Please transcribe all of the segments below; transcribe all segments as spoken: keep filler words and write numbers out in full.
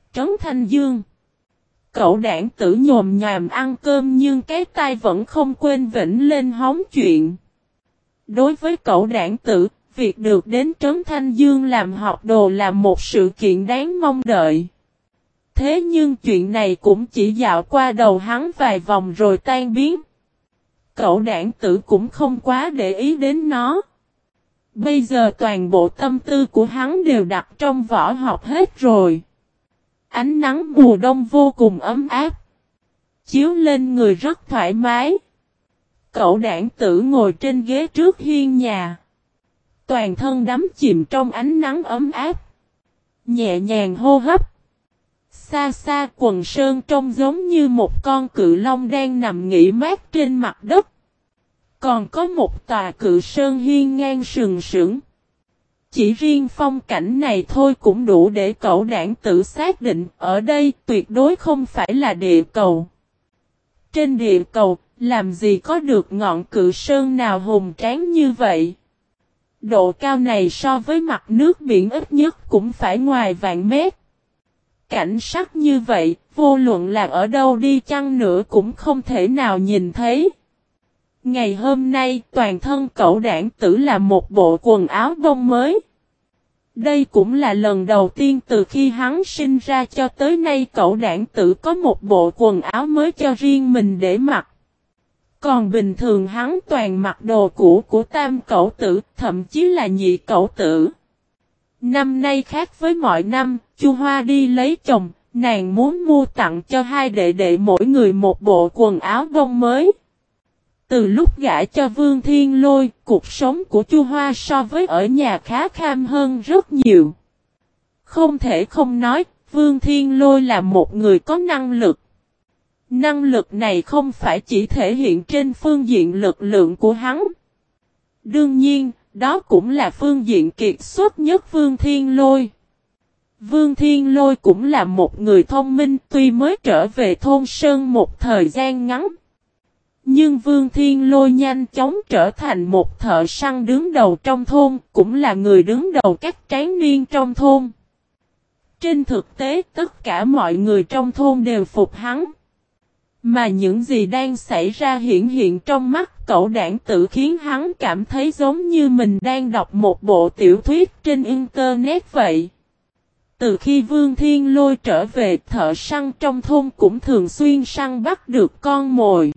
Trấn Thanh Dương. Cậu đảng tử nhồm nhòm ăn cơm nhưng cái tai vẫn không quên vĩnh lên hóng chuyện. Đối với cậu đảng tử, việc được đến Trấn Thanh Dương làm học đồ là một sự kiện đáng mong đợi. Thế nhưng chuyện này cũng chỉ dạo qua đầu hắn vài vòng rồi tan biến. Cậu đảng tử cũng không quá để ý đến nó. Bây giờ toàn bộ tâm tư của hắn đều đặt trong võ học hết rồi. Ánh nắng mùa đông vô cùng ấm áp. Chiếu lên người rất thoải mái. Cậu đảng tử ngồi trên ghế trước hiên nhà. Toàn thân đắm chìm trong ánh nắng ấm áp. Nhẹ nhàng hô hấp. Xa xa quần sơn trông giống như một con cự long đang nằm nghỉ mát trên mặt đất. Còn có một tòa cự sơn hiên ngang sừng sững. Chỉ riêng phong cảnh này thôi cũng đủ để cậu đảng tử xác định ở đây tuyệt đối không phải là địa cầu. Trên địa cầu, làm gì có được ngọn cự sơn nào hùng tráng như vậy? Độ cao này so với mặt nước biển ít nhất cũng phải ngoài vạn mét. Cảnh sắc như vậy, vô luận là ở đâu đi chăng nữa cũng không thể nào nhìn thấy. Ngày hôm nay, toàn thân cậu đảng tử là một bộ quần áo bông mới. Đây cũng là lần đầu tiên từ khi hắn sinh ra cho tới nay cậu đảng tử có một bộ quần áo mới cho riêng mình để mặc. Còn bình thường hắn toàn mặc đồ cũ của tam cậu tử, thậm chí là nhị cậu tử. Năm nay khác với mọi năm, Chu Hoa đi lấy chồng, nàng muốn mua tặng cho hai đệ đệ mỗi người một bộ quần áo bông mới. Từ lúc gả cho Vương Thiên Lôi, cuộc sống của Chu Hoa so với ở nhà khá kham hơn rất nhiều. Không thể không nói, Vương Thiên Lôi là một người có năng lực. Năng lực này không phải chỉ thể hiện trên phương diện lực lượng của hắn. Đương nhiên, đó cũng là phương diện kiệt xuất nhất Vương Thiên Lôi. Vương Thiên Lôi cũng là một người thông minh tuy mới trở về thôn Sơn một thời gian ngắn. Nhưng Vương Thiên Lôi nhanh chóng trở thành một thợ săn đứng đầu trong thôn, cũng là người đứng đầu các tráng niên trong thôn. Trên thực tế tất cả mọi người trong thôn đều phục hắn. Mà những gì đang xảy ra hiển hiện trong mắt cậu đảng tử khiến hắn cảm thấy giống như mình đang đọc một bộ tiểu thuyết trên internet vậy. Từ khi Vương Thiên Lôi trở về, thợ săn trong thôn cũng thường xuyên săn bắt được con mồi.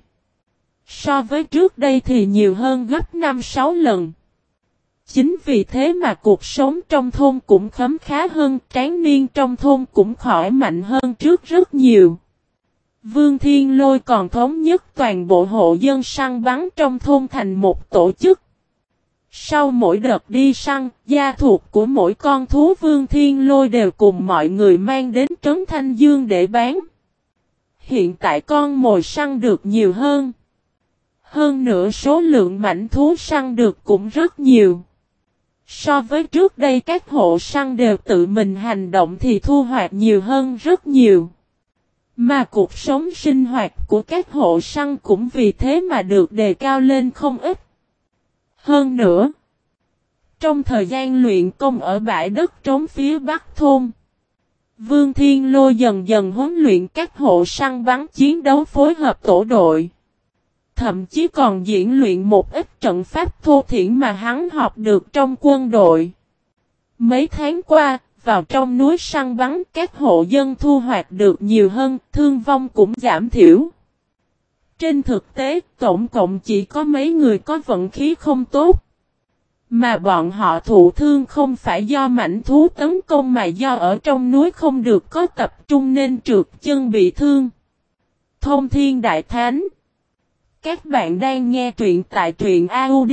So với trước đây thì nhiều hơn gấp năm sáu lần. Chính vì thế mà cuộc sống trong thôn cũng khấm khá hơn, tráng niên trong thôn cũng khỏe mạnh hơn trước rất nhiều. Vương Thiên Lôi còn thống nhất toàn bộ hộ dân săn bắn trong thôn thành một tổ chức. Sau mỗi đợt đi săn, gia thuộc của mỗi con thú Vương Thiên Lôi đều cùng mọi người mang đến Trấn Thanh Dương để bán. Hiện tại con mồi săn được nhiều hơn. Hơn nữa số lượng mảnh thú săn được cũng rất nhiều. So với trước đây các hộ săn đều tự mình hành động thì thu hoạch nhiều hơn rất nhiều. Mà cuộc sống sinh hoạt của các hộ săn cũng vì thế mà được đề cao lên không ít. Hơn nữa, trong thời gian luyện công ở bãi đất trống phía bắc thôn, Vương Thiên Lôi dần dần huấn luyện các hộ săn bắn chiến đấu phối hợp tổ đội. Thậm chí còn diễn luyện một ít trận pháp thô thiển mà hắn học được trong quân đội. Mấy tháng qua, vào trong núi săn bắn các hộ dân thu hoạch được nhiều hơn, thương vong cũng giảm thiểu. Trên thực tế, tổng cộng chỉ có mấy người có vận khí không tốt. Mà bọn họ thụ thương không phải do mảnh thú tấn công mà do ở trong núi không được có tập trung nên trượt chân bị thương. Thông Thiên Đại Thánh. Các bạn đang nghe truyện tại truyện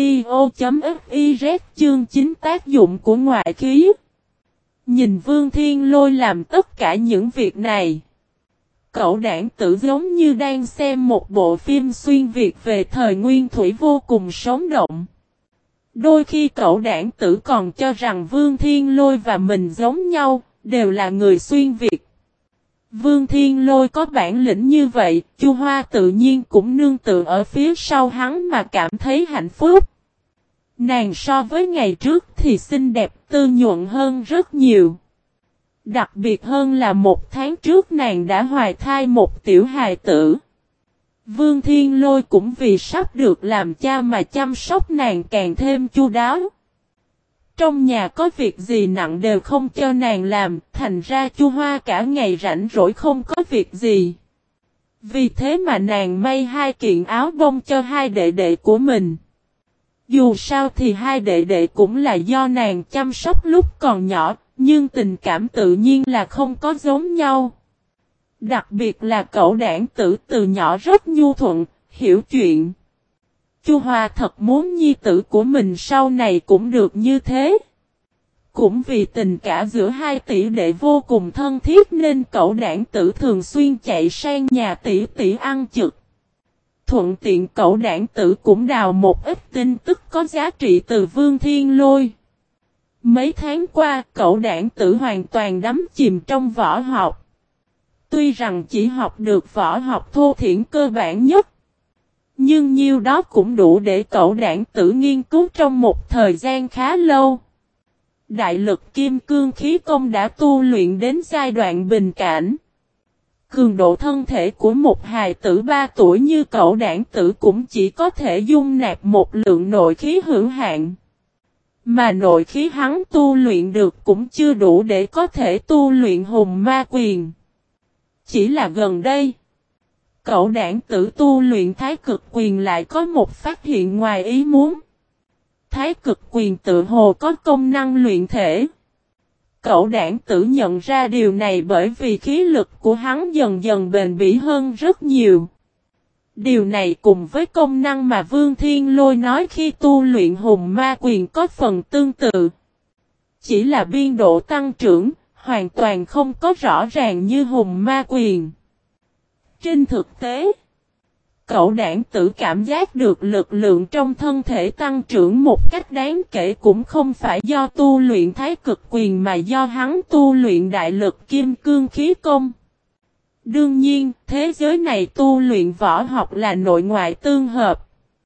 audio.fiz chương chín tác dụng của ngoại khí. Nhìn Vương Thiên Lôi làm tất cả những việc này. Cậu đảng tử giống như đang xem một bộ phim xuyên Việt về thời nguyên thủy vô cùng sống động. Đôi khi cậu đảng tử còn cho rằng Vương Thiên Lôi và mình giống nhau, đều là người xuyên Việt. Vương Thiên Lôi có bản lĩnh như vậy, Chu Hoa tự nhiên cũng nương tựa ở phía sau hắn mà cảm thấy hạnh phúc. Nàng so với ngày trước thì xinh đẹp tư nhuận hơn rất nhiều. Đặc biệt hơn là một tháng trước nàng đã hoài thai một tiểu hài tử. Vương Thiên Lôi cũng vì sắp được làm cha mà chăm sóc nàng càng thêm chu đáo. Trong nhà có việc gì nặng đều không cho nàng làm, thành ra Chu Hoa cả ngày rảnh rỗi không có việc gì. Vì thế mà nàng may hai kiện áo bông cho hai đệ đệ của mình. Dù sao thì hai đệ đệ cũng là do nàng chăm sóc lúc còn nhỏ, nhưng tình cảm tự nhiên là không có giống nhau. Đặc biệt là cậu đản tử từ nhỏ rất nhu thuận, hiểu chuyện. Chu Hoa thật muốn nhi tử của mình sau này cũng được như thế. Cũng vì tình cảm giữa hai tỷ đệ vô cùng thân thiết nên cậu đản tử thường xuyên chạy sang nhà tỷ tỷ ăn trực. Thuận tiện cậu đản tử cũng đào một ít tin tức có giá trị từ Vương Thiên Lôi. Mấy tháng qua cậu đản tử hoàn toàn đắm chìm trong võ học. Tuy rằng chỉ học được võ học thô thiển cơ bản nhất. Nhưng nhiêu đó cũng đủ để cậu đản tử nghiên cứu trong một thời gian khá lâu. Đại lực kim cương khí công đã tu luyện đến giai đoạn bình cảnh. Cường độ thân thể của một hài tử ba tuổi như cậu đản tử cũng chỉ có thể dung nạp một lượng nội khí hữu hạn. Mà nội khí hắn tu luyện được cũng chưa đủ để có thể tu luyện hùng ma quyền. Chỉ là gần đây, cậu đản tử tu luyện thái cực quyền lại có một phát hiện ngoài ý muốn. Thái cực quyền tự hồ có công năng luyện thể. Cậu đản tử nhận ra điều này bởi vì khí lực của hắn dần dần bền bỉ hơn rất nhiều. Điều này cùng với công năng mà Vương Thiên Lôi nói khi tu luyện hùng ma quyền có phần tương tự. Chỉ là biên độ tăng trưởng, hoàn toàn không có rõ ràng như hùng ma quyền. Trên thực tế, cậu đản tử cảm giác được lực lượng trong thân thể tăng trưởng một cách đáng kể cũng không phải do tu luyện thái cực quyền mà do hắn tu luyện đại lực kim cương khí công. Đương nhiên, thế giới này tu luyện võ học là nội ngoại tương hợp.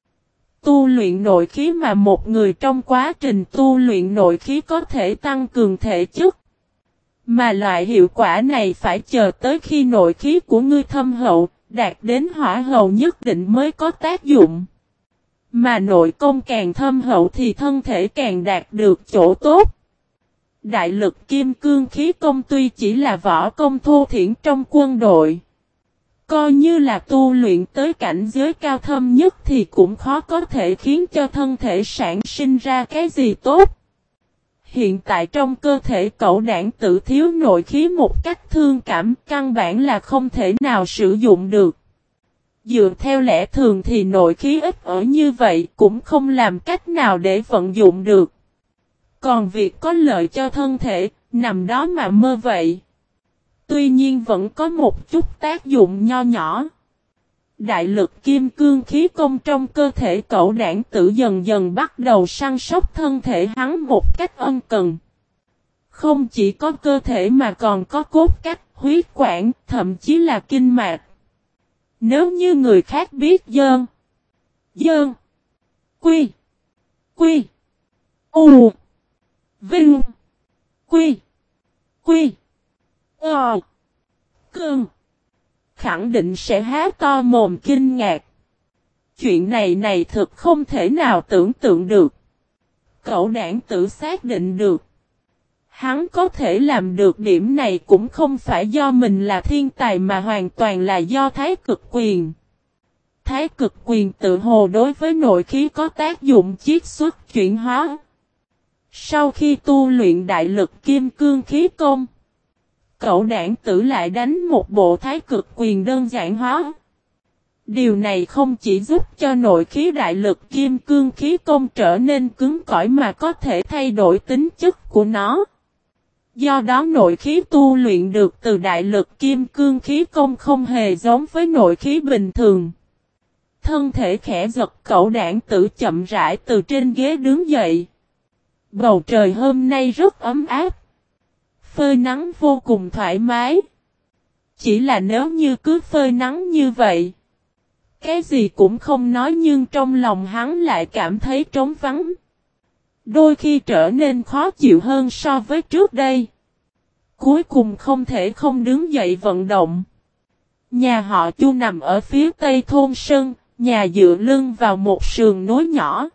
Tu luyện nội khí mà một người trong quá trình tu luyện nội khí có thể tăng cường thể chất. Mà loại hiệu quả này phải chờ tới khi nội khí của ngươi thâm hậu, đạt đến hỏa hầu nhất định mới có tác dụng. Mà nội công càng thâm hậu thì thân thể càng đạt được chỗ tốt. Đại lực kim cương khí công tuy chỉ là võ công thô thiển trong quân đội. Coi như là tu luyện tới cảnh giới cao thâm nhất thì cũng khó có thể khiến cho thân thể sản sinh ra cái gì tốt. Hiện tại trong cơ thể cậu đản tử thiếu nội khí một cách thương cảm, căn bản là không thể nào sử dụng được. Dựa theo lẽ thường thì nội khí ít ở như vậy cũng không làm cách nào để vận dụng được. Còn việc có lợi cho thân thể, nằm đó mà mơ vậy. Tuy nhiên vẫn có một chút tác dụng nho nhỏ. Đại lực kim cương khí công trong cơ thể cậu đản tử dần dần bắt đầu săn sóc thân thể hắn một cách ân cần. Không chỉ có cơ thể mà còn có cốt cách, huyết quản, thậm chí là kinh mạch. Nếu như người khác biết dơn, dơn, quy, quy, u, vinh, quy, quy, ờ, cơn, khẳng định sẽ há to mồm kinh ngạc. Chuyện này này thực không thể nào tưởng tượng được. Cậu đản tử xác định được. Hắn có thể làm được điểm này cũng không phải do mình là thiên tài mà hoàn toàn là do thái cực quyền. Thái cực quyền tự hồ đối với nội khí có tác dụng chiết xuất chuyển hóa. Sau khi tu luyện đại lực kim cương khí công, cậu đản tử lại đánh một bộ thái cực quyền đơn giản hóa. Điều này không chỉ giúp cho nội khí đại lực kim cương khí công trở nên cứng cỏi mà có thể thay đổi tính chất của nó. Do đó nội khí tu luyện được từ đại lực kim cương khí công không hề giống với nội khí bình thường. Thân thể khẽ giật cậu đản tử chậm rãi từ trên ghế đứng dậy. Bầu trời hôm nay rất ấm áp. Phơi nắng vô cùng thoải mái. Chỉ là nếu như cứ phơi nắng như vậy, cái gì cũng không nói nhưng trong lòng hắn lại cảm thấy trống vắng. Đôi khi trở nên khó chịu hơn so với trước đây. cuối cùng không thể không đứng dậy vận động. Nhà họ Chu nằm ở phía tây thôn Sơn, nhà dựa lưng vào một sườn núi nhỏ.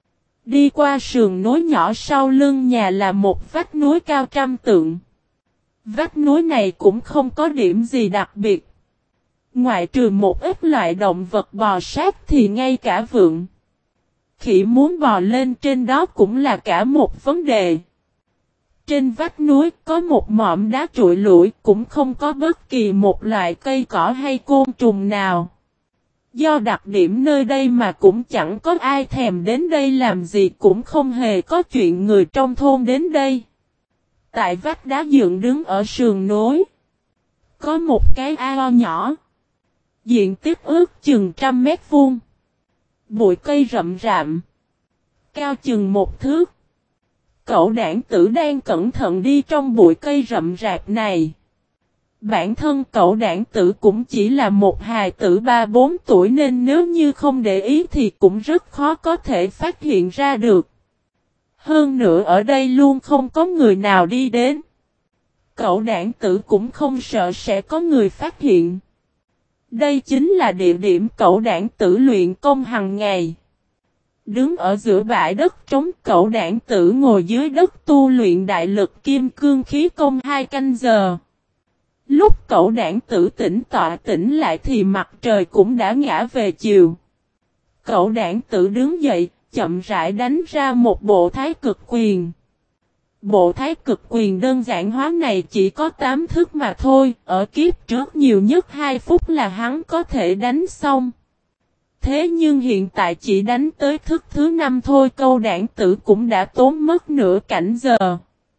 Đi qua sườn núi nhỏ sau lưng nhà là một vách núi cao trăm trượng. Vách núi này cũng không có điểm gì đặc biệt. Ngoại trừ một ít loại động vật bò sát thì ngay cả vượn khỉ muốn bò lên trên đó cũng là cả một vấn đề. Trên vách núi có một mỏm đá trụi lủi, cũng không có bất kỳ một loại cây cỏ hay côn trùng nào. Do đặc điểm nơi đây mà cũng chẳng có ai thèm đến đây làm gì, cũng không hề có chuyện người trong thôn đến đây. Tại vách đá dựng đứng ở sườn núi, có một cái ao nhỏ, diện tích ước chừng trăm mét vuông. Bụi cây rậm rạm, cao chừng một thước. Cậu đản tử đang cẩn thận đi trong bụi cây rậm rạp này. Bản thân cậu đản tử cũng chỉ là một hài tử ba bốn tuổi nên nếu như không để ý thì cũng rất khó có thể phát hiện ra được. Hơn nữa ở đây luôn không có người nào đi đến. Cậu đản tử cũng không sợ sẽ có người phát hiện. Đây chính là địa điểm cậu đản tử luyện công hàng ngày. Đứng ở giữa bãi đất trống, cậu đản tử ngồi dưới đất tu luyện đại lực kim cương khí công hai canh giờ. Lúc cậu đản tử tỉnh tọa tỉnh lại thì mặt trời cũng đã ngã về chiều. Cậu đản tử đứng dậy, chậm rãi đánh ra một bộ thái cực quyền. Bộ thái cực quyền đơn giản hóa này chỉ có tám thức mà thôi, ở kiếp trước nhiều nhất hai phút là hắn có thể đánh xong. Thế nhưng hiện tại chỉ đánh tới thức thứ năm thôi, cậu đản tử cũng đã tốn mất nửa cảnh giờ.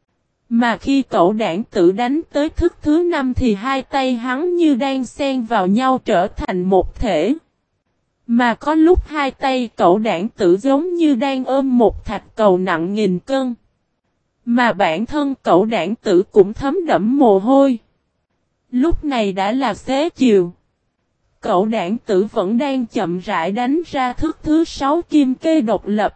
Mà khi cậu đản tử đánh tới thức thứ năm thì hai tay hắn như đang xen vào nhau trở thành một thể. Mà có lúc hai tay cậu đản tử giống như đang ôm một thạch cầu nặng nghìn cân. Mà bản thân cậu đản tử cũng thấm đẫm mồ hôi. Lúc này đã là xế chiều. Cậu đản tử vẫn đang chậm rãi đánh ra thức thứ sáu kim kê độc lập.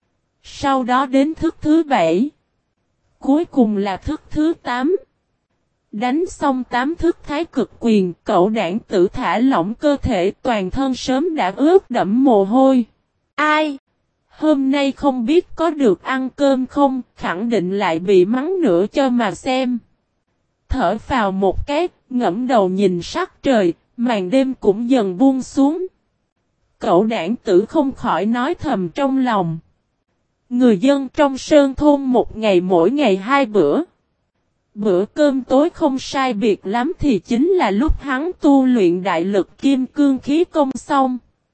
Sau đó đến thức thứ bảy. Cuối cùng là thức thứ tám. Đánh xong tám thức thái cực quyền, cậu đản tử thả lỏng cơ thể, toàn thân sớm đã ướt đẫm mồ hôi. Ai? Hôm nay không biết có được ăn cơm không, khẳng định lại bị mắng nữa cho mà xem. Thở phào một cái, ngẫm đầu nhìn sắc trời, màn đêm cũng dần buông xuống. Cậu đản tử không khỏi nói thầm trong lòng. Người dân trong sơn thôn một ngày mỗi ngày hai bữa. Bữa cơm tối không sai biệt lắm thì chính là lúc hắn tu luyện đại lực kim cương khí công xong.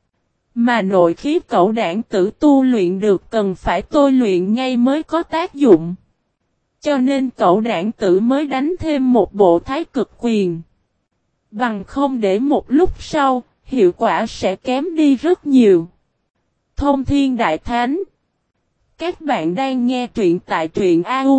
Mà nội khí cậu đản tử tu luyện được cần phải tôi luyện ngay mới có tác dụng. Cho nên cậu đản tử mới đánh thêm một bộ thái cực quyền. Bằng không để một lúc sau, hiệu quả sẽ kém đi rất nhiều. Thông Thiên Đại Thánh. Các bạn đang nghe truyện tại truyện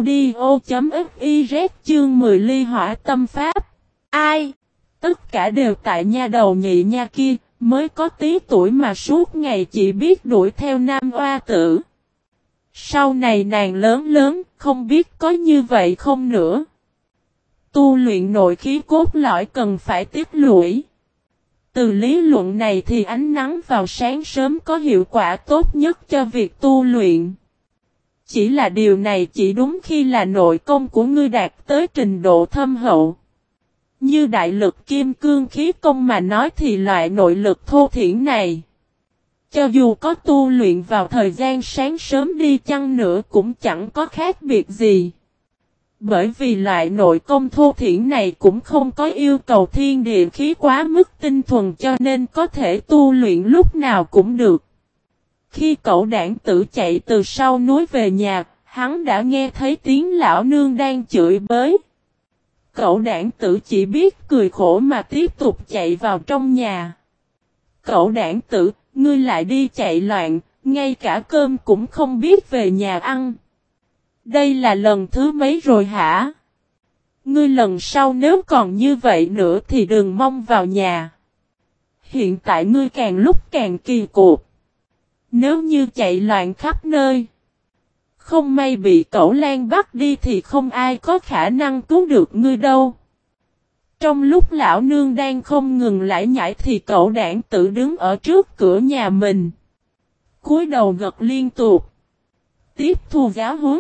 audio.fiz chương mười ly hỏa tâm pháp. Ai? Tất cả đều tại nha đầu nhị nha kia, mới có tí tuổi mà suốt ngày chỉ biết đuổi theo nam oa tử. Sau này nàng lớn lớn, không biết có như vậy không nữa. Tu luyện nội khí cốt lõi cần phải tiết lũy. Từ lý luận này thì ánh nắng vào sáng sớm có hiệu quả tốt nhất cho việc tu luyện. Chỉ là điều này chỉ đúng khi là nội công của ngươi đạt tới trình độ thâm hậu. Như đại lực kim cương khí công mà nói thì loại nội lực thô thiển này, cho dù có tu luyện vào thời gian sáng sớm đi chăng nữa cũng chẳng có khác biệt gì. Bởi vì loại nội công thô thiển này cũng không có yêu cầu thiên địa khí quá mức tinh thuần cho nên có thể tu luyện lúc nào cũng được. Khi cậu đản tử chạy từ sau núi về nhà, hắn đã nghe thấy tiếng lão nương đang chửi bới. Cậu đản tử chỉ biết cười khổ mà tiếp tục chạy vào trong nhà. Cậu đản tử, ngươi lại đi chạy loạn, ngay cả cơm cũng không biết về nhà ăn. Đây là lần thứ mấy rồi hả? Ngươi lần sau nếu còn như vậy nữa thì đừng mong vào nhà. Hiện tại ngươi càng lúc càng kỳ cục. Nếu như chạy loạn khắp nơi, Không may bị cẩu Lan bắt đi thì không ai có khả năng cứu được ngươi đâu. Trong lúc lão nương đang không ngừng lải nhải thì cậu đảng tử đứng ở trước cửa nhà mình. Cúi đầu gật liên tục. Tiếp thu giáo huấn.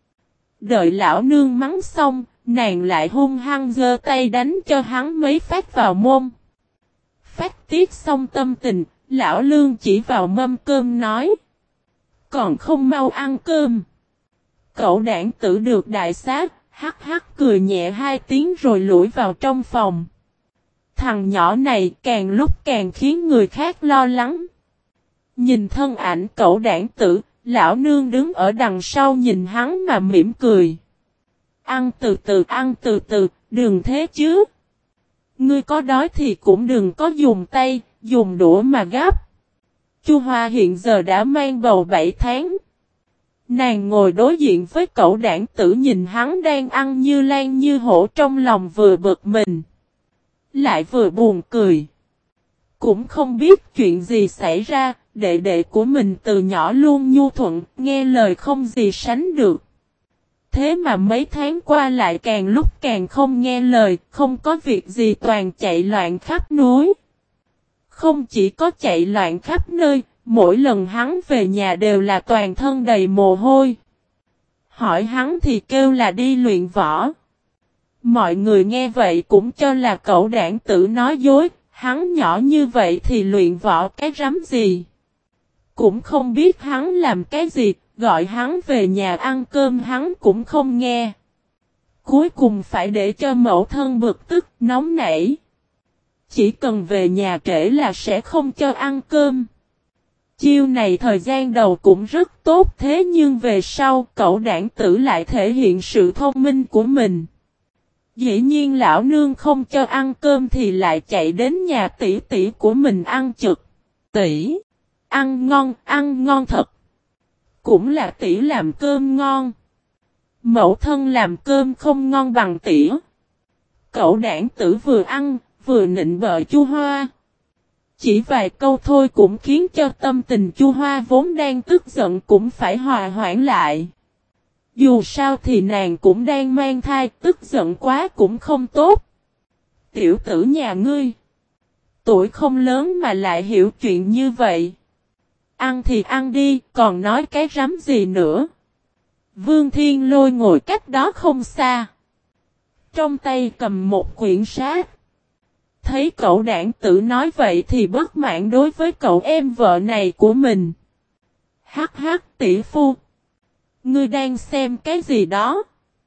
Đợi lão nương mắng xong, nàng lại hung hăng giơ tay đánh cho hắn mấy phát vào mông. Phát tiết xong tâm tình, lão lương chỉ vào mâm cơm nói. Còn không mau ăn cơm. Cậu đảng tử được đại sát, hắc hắc cười nhẹ hai tiếng rồi lủi vào trong phòng. Thằng nhỏ này càng lúc càng khiến người khác lo lắng. Nhìn thân ảnh cậu đảng tử, lão nương đứng ở đằng sau nhìn hắn mà mỉm cười. Ăn từ từ, ăn từ từ, đừng thế chứ. Ngươi có đói thì cũng đừng có dùng tay, dùng đũa mà gắp. Chu Hoa hiện giờ đã mang bầu bảy tháng. Nàng ngồi đối diện với cậu đảng tử nhìn hắn đang ăn như lan như hổ, trong lòng vừa bực mình, lại vừa buồn cười. Cũng không biết chuyện gì xảy ra, đệ đệ của mình từ nhỏ luôn nhu thuận, nghe lời không gì sánh được. Thế mà mấy tháng qua lại càng lúc càng không nghe lời, không có việc gì toàn chạy loạn khắp núi. Không chỉ có chạy loạn khắp nơi, mỗi lần hắn về nhà đều là toàn thân đầy mồ hôi. Hỏi hắn thì kêu là đi luyện võ. Mọi người nghe vậy cũng cho là cậu đảng tử nói dối, hắn nhỏ như vậy thì luyện võ cái rắm gì. Cũng không biết hắn làm cái gì, gọi hắn về nhà ăn cơm hắn cũng không nghe. Cuối cùng phải để cho mẫu thân bực tức, nóng nảy. Chỉ cần về nhà trễ là sẽ không cho ăn cơm. Chiêu này thời gian đầu cũng rất tốt, thế nhưng về sau cậu đảng tử lại thể hiện sự thông minh của mình. Dĩ nhiên lão nương không cho ăn cơm thì lại chạy đến nhà tỷ tỷ của mình ăn trực. Tỷ, ăn ngon, ăn ngon thật. Cũng là tỷ làm cơm ngon. Mẫu thân làm cơm không ngon bằng tỷ. Cậu đảng tử vừa ăn, vừa nịnh bợ Chu Hoa. Chỉ vài câu thôi cũng khiến cho tâm tình Chu Hoa vốn đang tức giận cũng phải hòa hoãn lại. Dù sao thì nàng cũng đang mang thai, tức giận quá cũng không tốt. Tiểu tử nhà ngươi, tuổi không lớn mà lại hiểu chuyện như vậy. Ăn thì ăn đi, còn nói cái rắm gì nữa. Vương Thiên Lôi ngồi cách đó không xa. Trong tay cầm một quyển sách. Thấy cậu đảng tử nói vậy thì bất mãn đối với cậu em vợ này của mình. Hắc hắc tỷ phu. Ngươi đang xem cái gì đó?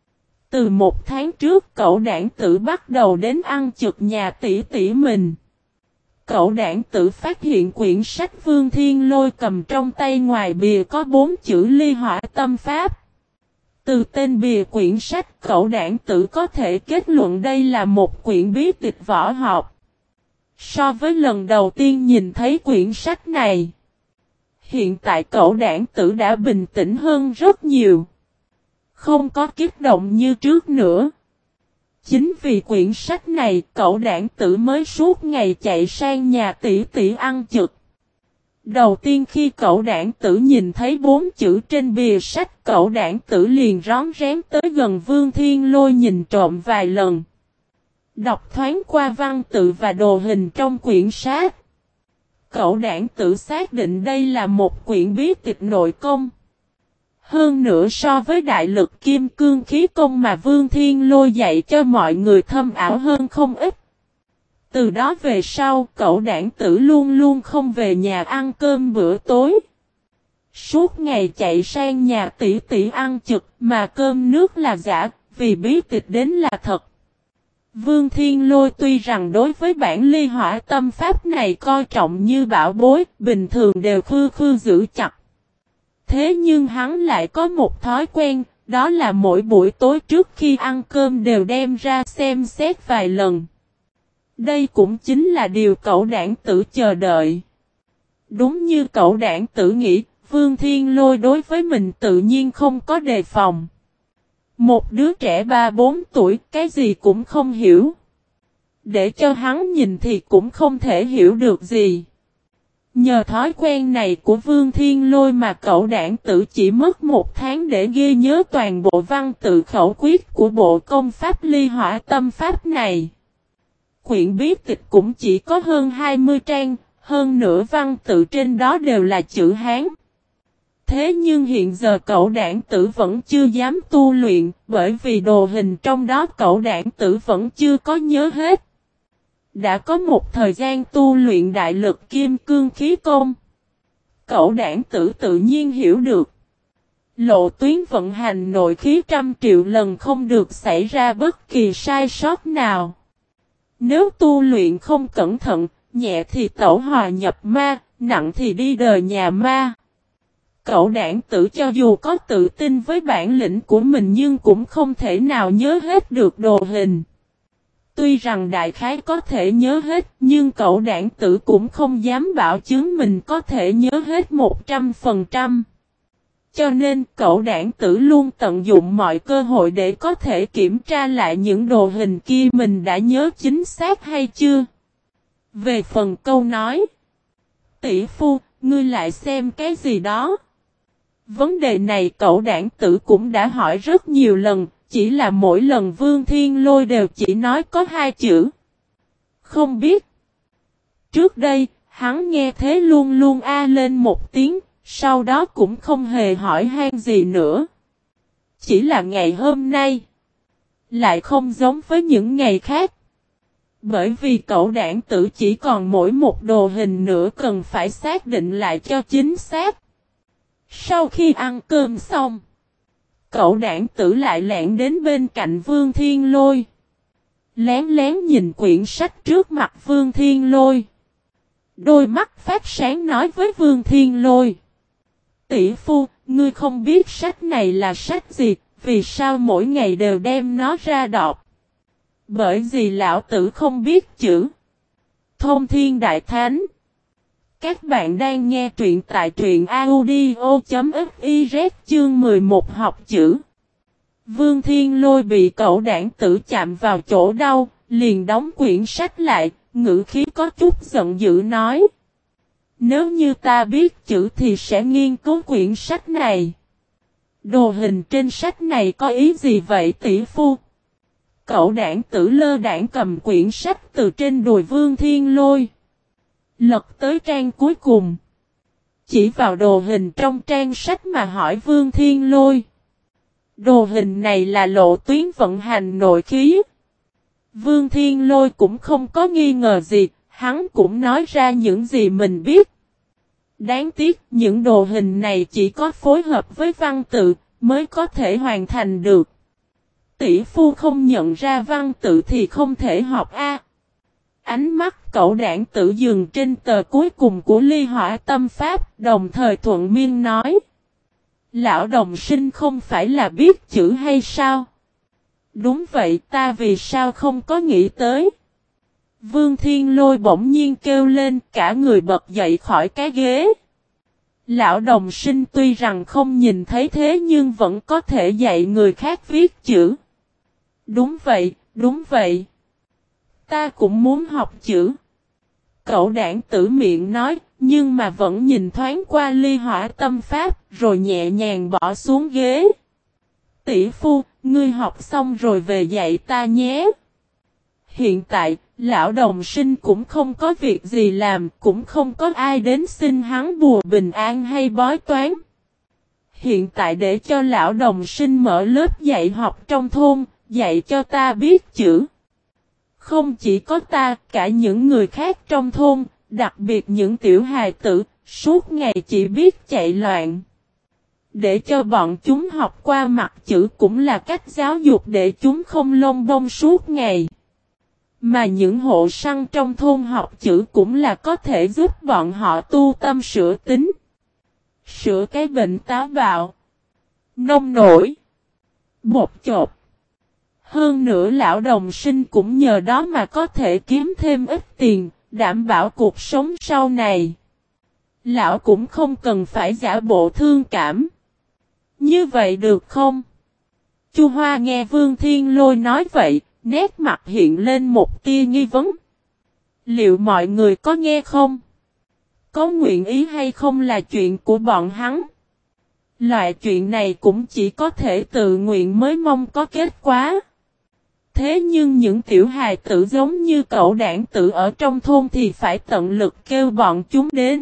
Từ một tháng trước cậu đảng tử bắt đầu đến ăn trực nhà tỷ tỷ mình. Cậu đảng tử phát hiện quyển sách Vương Thiên Lôi cầm trong tay ngoài bìa có bốn chữ Ly Hỏa Tâm Pháp. Từ tên bìa quyển sách cậu đảng tử có thể kết luận đây là một quyển bí tịch võ học. So với lần đầu tiên nhìn thấy quyển sách này, hiện tại cậu đảng tử đã bình tĩnh hơn rất nhiều. Không có kích động như trước nữa. Chính vì quyển sách này cậu đảng tử mới suốt ngày chạy sang nhà tỷ tỷ ăn trực. Đầu tiên khi cậu đảng tử nhìn thấy bốn chữ trên bìa sách cậu đảng tử liền rón rén tới gần Vương Thiên Lôi nhìn trộm vài lần. Đọc thoáng qua văn tự và đồ hình trong quyển sách. Cậu đảng tử xác định đây là một quyển bí tịch nội công. Hơn nữa so với đại lực kim cương khí công mà Vương Thiên Lôi dạy cho mọi người thâm ảo hơn không ít. Từ đó về sau cậu đảng tử luôn luôn không về nhà ăn cơm bữa tối. Suốt ngày chạy sang nhà tỷ tỷ ăn trực mà cơm nước là giả, vì bí tịch đến là thật. Vương Thiên Lôi tuy rằng đối với bản Ly Hỏa Tâm Pháp này coi trọng như bảo bối, bình thường đều khư khư giữ chặt. Thế nhưng hắn lại có một thói quen, đó là mỗi buổi tối trước khi ăn cơm đều đem ra xem xét vài lần. Đây cũng chính là điều cậu đảng tử chờ đợi. Đúng như cậu đảng tử nghĩ, Vương Thiên Lôi đối với mình tự nhiên không có đề phòng. Một đứa trẻ ba bốn tuổi cái gì cũng không hiểu. Để cho hắn nhìn thì cũng không thể hiểu được gì. Nhờ thói quen này của Vương Thiên Lôi mà cậu đảng tử chỉ mất một tháng để ghi nhớ toàn bộ văn tự khẩu quyết của bộ công pháp ly hỏa tâm pháp này. Quyển bí tịch cũng chỉ có hơn hai mươi trang, hơn nửa văn tự trên đó đều là chữ Hán. Thế nhưng hiện giờ cậu đảng tử vẫn chưa dám tu luyện, bởi vì đồ hình trong đó cậu đảng tử vẫn chưa có nhớ hết. Đã có một thời gian tu luyện đại lực kim cương khí công. Cậu đảng tử tự nhiên hiểu được. Lộ tuyến vận hành nội khí trăm triệu lần không được xảy ra bất kỳ sai sót nào. Nếu tu luyện không cẩn thận, nhẹ thì tẩu hòa nhập ma, nặng thì đi đời nhà ma. Cậu đảng tử cho dù có tự tin với bản lĩnh của mình nhưng cũng không thể nào nhớ hết được đồ hình. Tuy rằng đại khái có thể nhớ hết nhưng cậu đảng tử cũng không dám bảo chứng mình có thể nhớ hết một trăm phần trăm. Cho nên cậu đảng tử luôn tận dụng mọi cơ hội để có thể kiểm tra lại những đồ hình kia mình đã nhớ chính xác hay chưa. Về phần câu nói, tỷ phu, ngươi lại xem cái gì đó. Vấn đề này cậu đảng tử cũng đã hỏi rất nhiều lần, chỉ là mỗi lần Vương Thiên Lôi đều chỉ nói có hai chữ. Không biết. Trước đây, hắn nghe thế luôn luôn a lên một tiếng, sau đó cũng không hề hỏi han gì nữa. Chỉ là ngày hôm nay, lại không giống với những ngày khác. Bởi vì cậu đảng tử chỉ còn mỗi một đồ hình nữa cần phải xác định lại cho chính xác. Sau khi ăn cơm xong, cậu đảng tử lại lẻn đến bên cạnh Vương Thiên Lôi. Lén lén nhìn quyển sách trước mặt Vương Thiên Lôi. Đôi mắt phát sáng nói với Vương Thiên Lôi. Tỷ phu, ngươi không biết sách này là sách gì, vì sao mỗi ngày đều đem nó ra đọc. Bởi vì lão tử không biết chữ. Thông Thiên Đại Thánh. Các bạn đang nghe truyện tại truyện audio.fiz chương mười một học chữ. Vương Thiên Lôi bị cậu đảng tử chạm vào chỗ đau, liền đóng quyển sách lại, ngữ khí có chút giận dữ nói. Nếu như ta biết chữ thì sẽ nghiên cứu quyển sách này. Đồ hình trên sách này có ý gì vậy tỷ phu? Cậu đảng tử lơ đảng cầm quyển sách từ trên đùi Vương Thiên Lôi. Lật tới trang cuối cùng. Chỉ vào đồ hình trong trang sách mà hỏi Vương Thiên Lôi. Đồ hình này là lộ tuyến vận hành nội khí. Vương Thiên Lôi cũng không có nghi ngờ gì, hắn cũng nói ra những gì mình biết. Đáng tiếc những đồ hình này chỉ có phối hợp với văn tự mới có thể hoàn thành được. Tỷ phu không nhận ra văn tự thì không thể học A. Ánh mắt cậu đảng tử dừng trên tờ cuối cùng của ly hỏa tâm pháp, đồng thời thuận miên nói. Lão đồng sinh không phải là biết chữ hay sao? Đúng vậy, ta vì sao không có nghĩ tới? Vương Thiên Lôi bỗng nhiên kêu lên, cả người bật dậy khỏi cái ghế. Lão đồng sinh tuy rằng không nhìn thấy thế nhưng vẫn có thể dạy người khác viết chữ. Đúng vậy, đúng vậy. Ta cũng muốn học chữ. Cậu đảng tử miệng nói, nhưng mà vẫn nhìn thoáng qua ly hỏa tâm pháp, rồi nhẹ nhàng bỏ xuống ghế. Tỷ phu, ngươi học xong rồi về dạy ta nhé. Hiện tại, lão đồng sinh cũng không có việc gì làm, cũng không có ai đến xin hắn bùa bình an hay bói toán. Hiện tại để cho lão đồng sinh mở lớp dạy học trong thôn, dạy cho ta biết chữ. Không chỉ có ta, cả những người khác trong thôn, đặc biệt những tiểu hài tử, suốt ngày chỉ biết chạy loạn. Để cho bọn chúng học qua mặt chữ cũng là cách giáo dục để chúng không lông bông suốt ngày. Mà những hộ săn trong thôn học chữ cũng là có thể giúp bọn họ tu tâm sửa tính. Sửa cái bệnh táo bạo, nông nổi, bột chột. Hơn nữa lão đồng sinh cũng nhờ đó mà có thể kiếm thêm ít tiền, đảm bảo cuộc sống sau này. Lão cũng không cần phải giả bộ thương cảm. Như vậy được không? Chu Hoa nghe Vương Thiên Lôi nói vậy, nét mặt hiện lên một tia nghi vấn. Liệu mọi người có nghe không? Có nguyện ý hay không là chuyện của bọn hắn. Loại chuyện này cũng chỉ có thể tự nguyện mới mong có kết quả. Thế nhưng những tiểu hài tử giống như cậu đảng tử ở trong thôn thì phải tận lực kêu bọn chúng đến.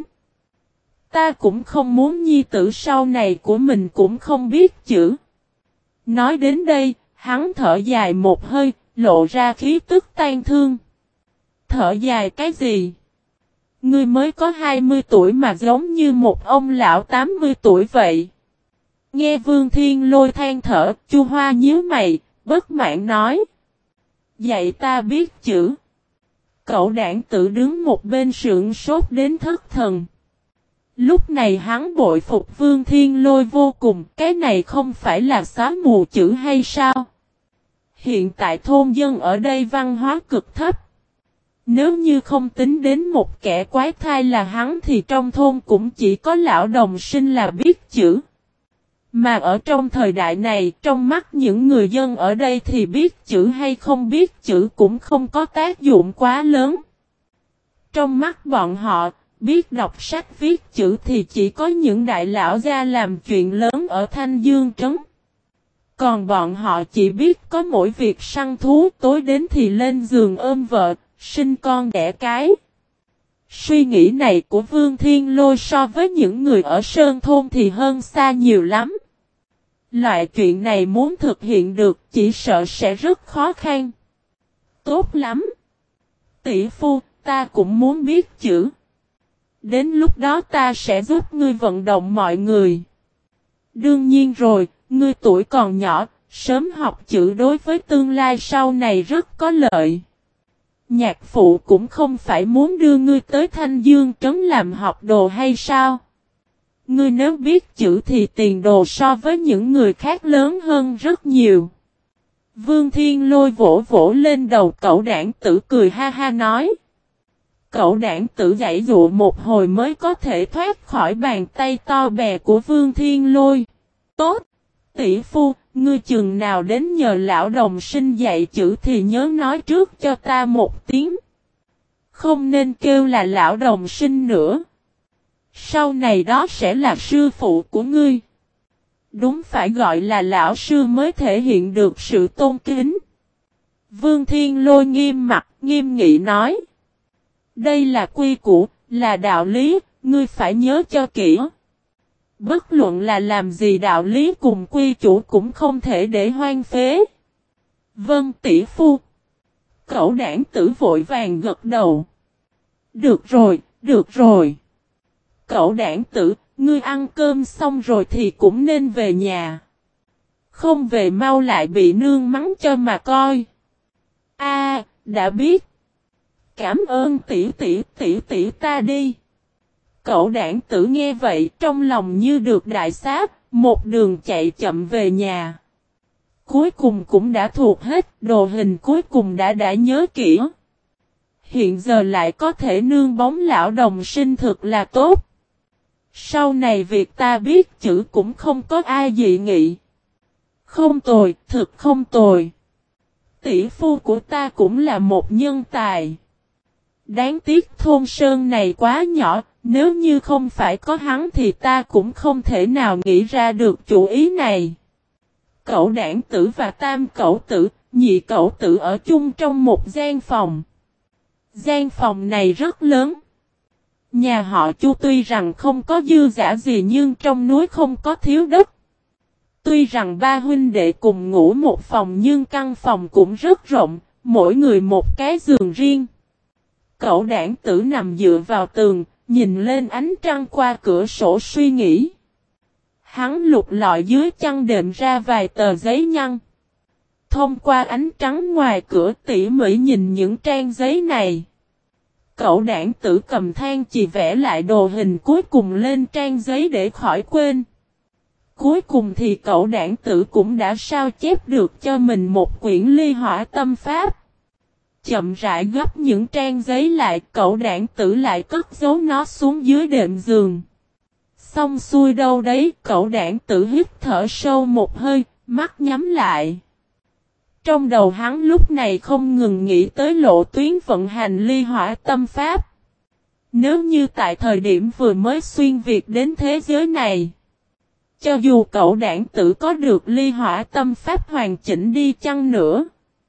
Ta cũng không muốn nhi tử sau này của mình cũng không biết chữ. Nói đến đây, hắn thở dài một hơi, lộ ra khí tức tan thương. Thở dài cái gì? Ngươi mới có hai mươi tuổi mà giống như một ông lão tám mươi tuổi vậy. Nghe Vương Thiên Lôi than thở, Chu Hoa nhíu mày, bất mãn nói. Dạy ta biết chữ. Cậu đảng tử đứng một bên sững sốt đến thất thần. Lúc này hắn bội phục Vương Thiên Lôi vô cùng, cái này không phải là xóa mù chữ hay sao? Hiện tại thôn dân ở đây văn hóa cực thấp. Nếu như không tính đến một kẻ quái thai là hắn thì trong thôn cũng chỉ có lão đồng sinh là biết chữ. Mà ở trong thời đại này, trong mắt những người dân ở đây thì biết chữ hay không biết chữ cũng không có tác dụng quá lớn. Trong mắt bọn họ, biết đọc sách viết chữ thì chỉ có những đại lão gia làm chuyện lớn ở Thanh Dương Trấn. Còn bọn họ chỉ biết có mỗi việc săn thú, tối đến thì lên giường ôm vợ, sinh con đẻ cái. Suy nghĩ này của Vương Thiên Lôi so với những người ở Sơn Thôn thì hơn xa nhiều lắm. Loại chuyện này muốn thực hiện được chỉ sợ sẽ rất khó khăn. Tốt lắm. Tỷ phu, ta cũng muốn biết chữ. Đến lúc đó ta sẽ giúp ngươi vận động mọi người. Đương nhiên rồi, ngươi tuổi còn nhỏ, sớm học chữ đối với tương lai sau này rất có lợi. Nhạc phụ cũng không phải muốn đưa ngươi tới Thanh Dương Trấn làm học đồ hay sao? Ngươi nếu biết chữ thì tiền đồ so với những người khác lớn hơn rất nhiều. Vương Thiên Lôi vỗ vỗ lên đầu cậu đảng tử cười ha ha nói. Cậu đảng tử giãy dụ một hồi mới có thể thoát khỏi bàn tay to bè của Vương Thiên Lôi. Tốt! Tỷ phu, ngươi chừng nào đến nhờ lão đồng sinh dạy chữ thì nhớ nói trước cho ta một tiếng. Không nên kêu là lão đồng sinh nữa. Sau này đó sẽ là sư phụ của ngươi. Đúng phải gọi là lão sư mới thể hiện được sự tôn kính. Vương Thiên Lôi nghiêm mặt, nghiêm nghị nói. Đây là quy củ, là đạo lý, ngươi phải nhớ cho kỹ. Bất luận là làm gì đạo lý cùng quy chủ cũng không thể để hoang phế. Vâng tỷ phu. Cậu đảng tử vội vàng gật đầu. Được rồi, được rồi. Cậu đảng tử, ngươi ăn cơm xong rồi thì cũng nên về nhà. Không về mau lại bị nương mắng cho mà coi. A, đã biết. Cảm ơn tỷ tỷ tỷ tỷ ta đi. Cậu đảng tử nghe vậy trong lòng như được đại xá, một đường chạy chậm về nhà. Cuối cùng cũng đã thuộc hết, đồ hình cuối cùng đã đã nhớ kỹ. Hiện giờ lại có thể nương bóng lão đồng sinh thực là tốt. Sau này việc ta biết chữ cũng không có ai dị nghị. Không tồi, thực không tồi. Tỷ phu của ta cũng là một nhân tài. Đáng tiếc thôn sơn này quá nhỏ, nếu như không phải có hắn thì ta cũng không thể nào nghĩ ra được chủ ý này. Cậu đảng tử và tam cậu tử, nhị cậu tử ở chung trong một gian phòng. Gian phòng này rất lớn. Nhà họ Chu tuy rằng không có dư dả gì nhưng trong núi không có thiếu đất. Tuy rằng ba huynh đệ cùng ngủ một phòng nhưng căn phòng cũng rất rộng, mỗi người một cái giường riêng. Cậu đảng tử nằm dựa vào tường, nhìn lên ánh trăng qua cửa sổ suy nghĩ. Hắn lục lọi dưới chăn đệm ra vài tờ giấy nhăn. Thông qua ánh trắng ngoài cửa tỉ mỉ nhìn những trang giấy này. Cậu đảng tử cầm than chì vẽ lại đồ hình cuối cùng lên trang giấy để khỏi quên. Cuối cùng thì cậu đảng tử cũng đã sao chép được cho mình một quyển ly hỏa tâm pháp. Chậm rãi gấp những trang giấy lại, cậu đảng tử lại cất giấu nó xuống dưới đệm giường. Xong xuôi đâu đấy, cậu đảng tử hít thở sâu một hơi, mắt nhắm lại. Trong đầu hắn lúc này không ngừng nghĩ tới lộ tuyến vận hành ly hỏa tâm pháp. Nếu như tại thời điểm vừa mới xuyên Việt đến thế giới này, cho dù cậu đảng tử có được ly hỏa tâm pháp hoàn chỉnh đi chăng nữa,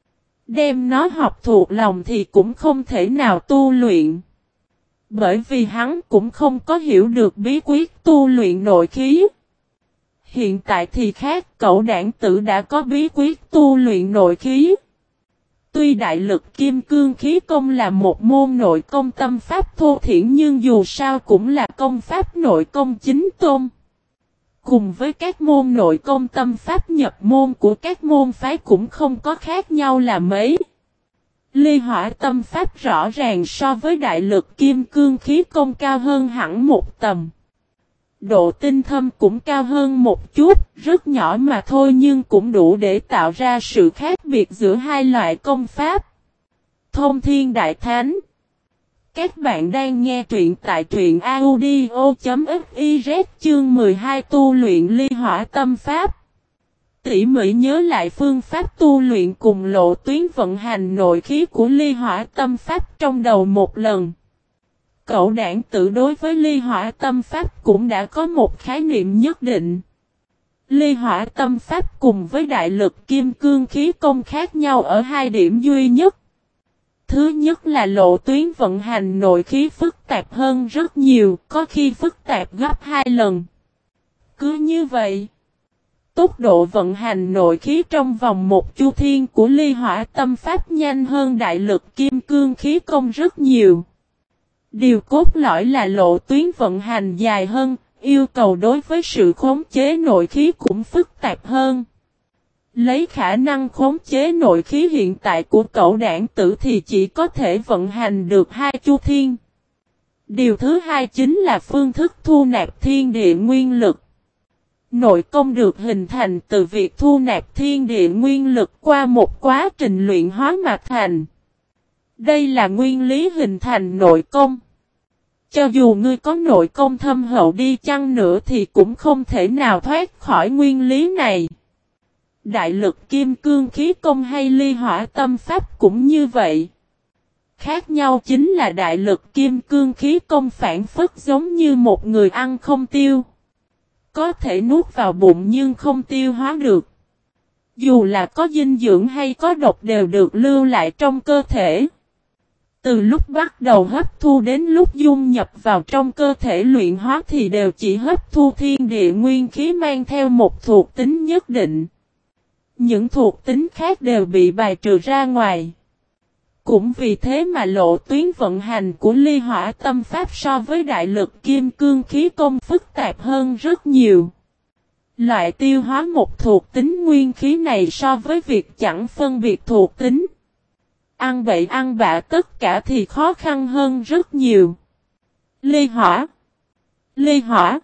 đem nó học thuộc lòng thì cũng không thể nào tu luyện. Bởi vì hắn cũng không có hiểu được bí quyết tu luyện nội khí. Hiện tại thì khác, cậu đảng tử đã có bí quyết tu luyện nội khí. Tuy đại lực kim cương khí công là một môn nội công tâm pháp thô thiển nhưng dù sao cũng là công pháp nội công chính tôn. Cùng với các môn nội công tâm pháp nhập môn của các môn phái cũng không có khác nhau là mấy. Ly hỏa tâm pháp rõ ràng so với đại lực kim cương khí công cao hơn hẳn một tầm. Độ tinh thâm cũng cao hơn một chút, rất nhỏ mà thôi nhưng cũng đủ để tạo ra sự khác biệt giữa hai loại công pháp. Thông Thiên Đại Thánh. Các bạn đang nghe truyện tại truyện audio chấm fiz chương mười hai tu luyện ly hỏa tâm pháp. Tỉ mỉ nhớ lại phương pháp tu luyện cùng lộ tuyến vận hành nội khí của ly hỏa tâm pháp trong đầu một lần. Cậu đảng tử đối với ly hỏa tâm pháp cũng đã có một khái niệm nhất định. Ly hỏa tâm pháp cùng với đại lực kim cương khí công khác nhau ở hai điểm duy nhất. Thứ nhất là lộ tuyến vận hành nội khí phức tạp hơn rất nhiều, có khi phức tạp gấp hai lần. Cứ như vậy, tốc độ vận hành nội khí trong vòng một chu thiên của ly hỏa tâm pháp nhanh hơn đại lực kim cương khí công rất nhiều. Điều cốt lõi là lộ tuyến vận hành dài hơn, yêu cầu đối với sự khống chế nội khí cũng phức tạp hơn. Lấy khả năng khống chế nội khí hiện tại của cậu đảng tử thì chỉ có thể vận hành được hai chu thiên. Điều thứ hai chính là phương thức thu nạp thiên địa nguyên lực. Nội công được hình thành từ việc thu nạp thiên địa nguyên lực qua một quá trình luyện hóa mà thành. Đây là nguyên lý hình thành nội công. Cho dù ngươi có nội công thâm hậu đi chăng nữa thì cũng không thể nào thoát khỏi nguyên lý này. Đại lực kim cương khí công hay ly hỏa tâm pháp cũng như vậy. Khác nhau chính là đại lực kim cương khí công phản phất giống như một người ăn không tiêu. Có thể nuốt vào bụng nhưng không tiêu hóa được. Dù là có dinh dưỡng hay có độc đều được lưu lại trong cơ thể. Từ lúc bắt đầu hấp thu đến lúc dung nhập vào trong cơ thể luyện hóa thì đều chỉ hấp thu thiên địa nguyên khí mang theo một thuộc tính nhất định. Những thuộc tính khác đều bị bài trừ ra ngoài. Cũng vì thế mà lộ tuyến vận hành của ly hỏa tâm pháp so với đại lực kim cương khí công phức tạp hơn rất nhiều. Loại tiêu hóa một thuộc tính nguyên khí này so với việc chẳng phân biệt thuộc tính. Ăn bậy ăn bạ tất cả thì khó khăn hơn rất nhiều. Ly hỏa. Ly hỏa.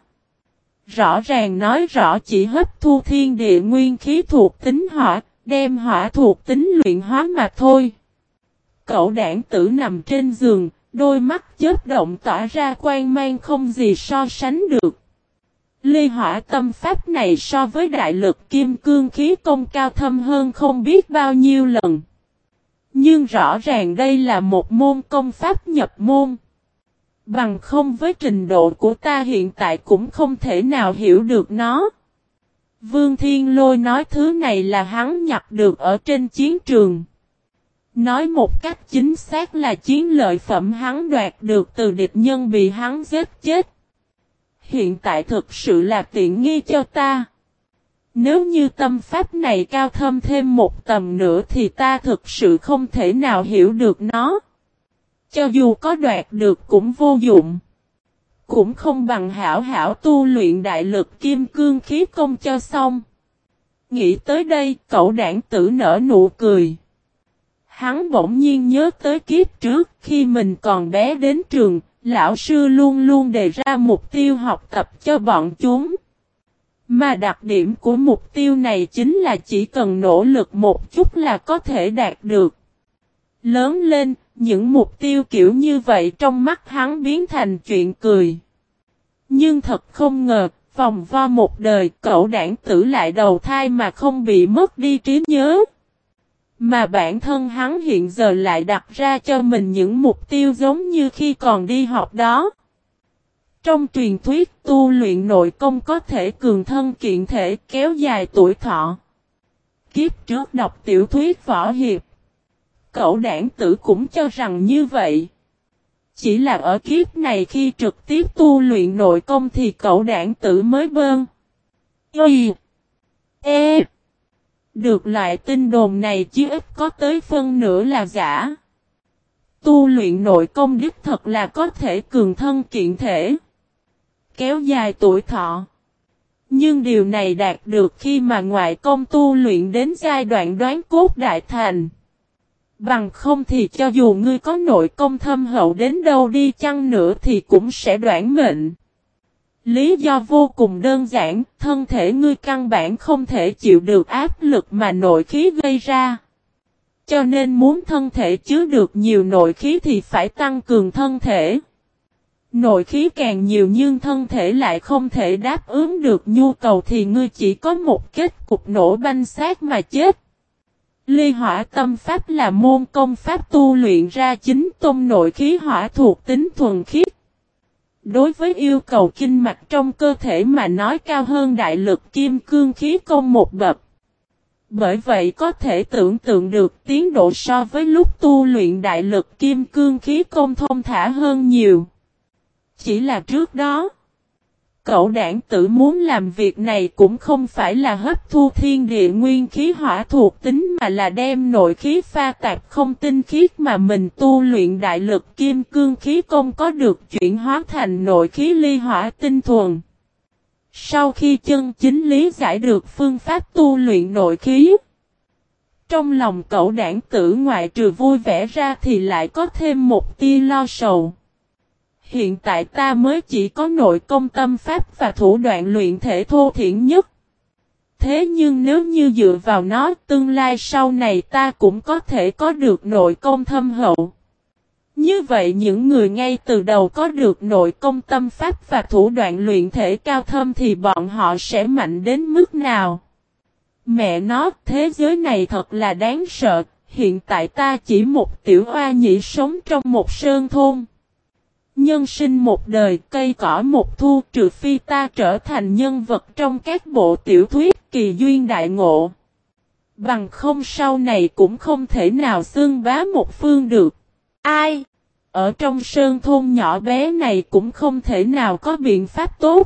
Rõ ràng nói rõ chỉ hấp thu thiên địa nguyên khí thuộc tính hỏa, đem hỏa thuộc tính luyện hóa mà thôi. Cậu đảng tử nằm trên giường, đôi mắt chớp động tỏa ra quang mang không gì so sánh được. Ly hỏa tâm pháp này so với đại lực kim cương khí công cao thâm hơn không biết bao nhiêu lần. Nhưng rõ ràng đây là một môn công pháp nhập môn. Bằng không với trình độ của ta hiện tại cũng không thể nào hiểu được nó. Vương Thiên Lôi nói thứ này là hắn nhặt được ở trên chiến trường. Nói một cách chính xác là chiến lợi phẩm hắn đoạt được từ địch nhân bị hắn giết chết. Hiện tại thực sự là tiện nghi cho ta. Nếu như tâm pháp này cao thâm thêm một tầm nữa thì ta thực sự không thể nào hiểu được nó. Cho dù có đoạt được cũng vô dụng. Cũng không bằng hảo hảo tu luyện đại lực kim cương khí công cho xong. Nghĩ tới đây, cậu đảng tử nở nụ cười. Hắn bỗng nhiên nhớ tới kiếp trước khi mình còn bé đến trường, lão sư luôn luôn đề ra mục tiêu học tập cho bọn chúng. Mà đặc điểm của mục tiêu này chính là chỉ cần nỗ lực một chút là có thể đạt được. Lớn lên, những mục tiêu kiểu như vậy trong mắt hắn biến thành chuyện cười. Nhưng thật không ngờ, vòng vo một đời cậu đảng tử lại đầu thai mà không bị mất đi trí nhớ. Mà bản thân hắn hiện giờ lại đặt ra cho mình những mục tiêu giống như khi còn đi học đó. Trong truyền thuyết tu luyện nội công có thể cường thân kiện thể kéo dài tuổi thọ. Kiếp trước đọc tiểu thuyết võ hiệp. Cẩu đảng tử cũng cho rằng như vậy. Chỉ là ở kiếp này khi trực tiếp tu luyện nội công thì cẩu đảng tử mới bơn. Y. E. Được loại tin đồn này chứ ít có tới phân nửa là giả. Tu luyện nội công đích thật là có thể cường thân kiện thể. Kéo dài tuổi thọ. Nhưng điều này đạt được khi mà ngoại công tu luyện đến giai đoạn đoán cốt đại thành. Bằng không thì cho dù ngươi có nội công thâm hậu đến đâu đi chăng nữa thì cũng sẽ đoản mệnh. Lý do vô cùng đơn giản, thân thể ngươi căn bản không thể chịu được áp lực mà nội khí gây ra. Cho nên muốn thân thể chứa được nhiều nội khí thì phải tăng cường thân thể. Nội khí càng nhiều nhưng thân thể lại không thể đáp ứng được nhu cầu thì ngươi chỉ có một kết cục nổ banh xác mà chết. Ly hỏa tâm pháp là môn công pháp tu luyện ra chính tông nội khí hỏa thuộc tính thuần khiết. Đối với yêu cầu kinh mạch trong cơ thể mà nói cao hơn đại lực kim cương khí công một bậc. Bởi vậy có thể tưởng tượng được tiến độ so với lúc tu luyện đại lực kim cương khí công thông thả hơn nhiều. Chỉ là trước đó, cẩu đảng tử muốn làm việc này cũng không phải là hấp thu thiên địa nguyên khí hỏa thuộc tính mà là đem nội khí pha tạp không tinh khiết mà mình tu luyện đại lực kim cương khí công có được chuyển hóa thành nội khí ly hỏa tinh thuần. Sau khi chân chính lý giải được phương pháp tu luyện nội khí, trong lòng cẩu đảng tử ngoại trừ vui vẻ ra thì lại có thêm một tia lo sầu. Hiện tại ta mới chỉ có nội công tâm pháp và thủ đoạn luyện thể thô thiển nhất. Thế nhưng nếu như dựa vào nó, tương lai sau này ta cũng có thể có được nội công thâm hậu. Như vậy những người ngay từ đầu có được nội công tâm pháp và thủ đoạn luyện thể cao thâm thì bọn họ sẽ mạnh đến mức nào? Mẹ nó, thế giới này thật là đáng sợ, hiện tại ta chỉ một tiểu oa nhĩ sống trong một sơn thôn. Nhân sinh một đời, cây cỏ một thu, trừ phi ta trở thành nhân vật trong các bộ tiểu thuyết kỳ duyên đại ngộ. Bằng không sau này cũng không thể nào xưng bá một phương được. Ai? Ở trong sơn thôn nhỏ bé này cũng không thể nào có biện pháp tốt.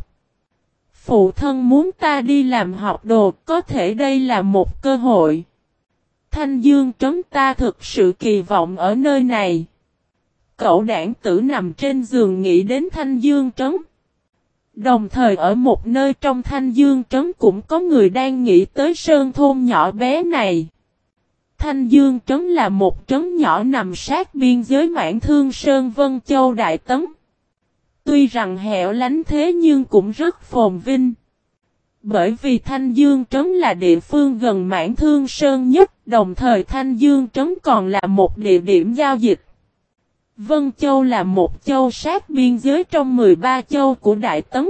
Phụ thân muốn ta đi làm học đồ, có thể đây là một cơ hội. Thanh Dương trấn ta thực sự kỳ vọng ở nơi này. Cẩu đảng tử nằm trên giường nghĩ đến Thanh Dương trấn. Đồng thời ở một nơi trong Thanh Dương trấn cũng có người đang nghĩ tới sơn thôn nhỏ bé này. Thanh Dương trấn là một trấn nhỏ nằm sát biên giới Mãn Thương Sơn Vân Châu Đại Tấn. Tuy rằng hẻo lánh thế nhưng cũng rất phồn vinh. Bởi vì Thanh Dương trấn là địa phương gần Mãn Thương Sơn nhất, đồng thời Thanh Dương trấn còn là một địa điểm giao dịch. Vân Châu là một châu sát biên giới trong mười ba châu của Đại Tấn.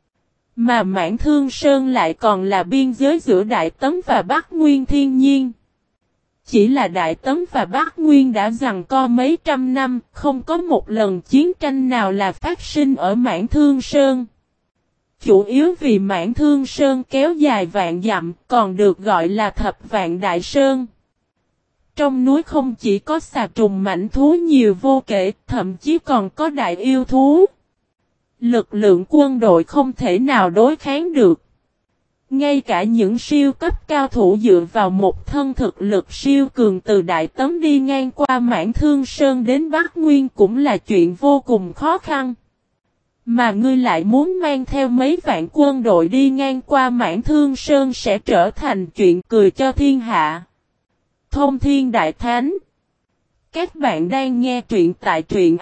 Mà Mãn Thương Sơn lại còn là biên giới giữa Đại Tấn và Bắc Nguyên thiên nhiên. Chỉ là Đại Tấn và Bắc Nguyên đã giằng co mấy trăm năm, không có một lần chiến tranh nào là phát sinh ở Mãn Thương Sơn. Chủ yếu vì Mãn Thương Sơn kéo dài vạn dặm, còn được gọi là Thập Vạn Đại Sơn. Trong núi không chỉ có xà trùng mãnh thú nhiều vô kể, thậm chí còn có đại yêu thú. Lực lượng quân đội không thể nào đối kháng được. Ngay cả những siêu cấp cao thủ dựa vào một thân thực lực siêu cường từ Đại Tấn đi ngang qua Mãn Thương Sơn đến Bắc Nguyên cũng là chuyện vô cùng khó khăn. Mà ngươi lại muốn mang theo mấy vạn quân đội đi ngang qua Mãn Thương Sơn sẽ trở thành chuyện cười cho thiên hạ. Thông Thiên Đại Thánh. Các bạn đang nghe truyện tại truyện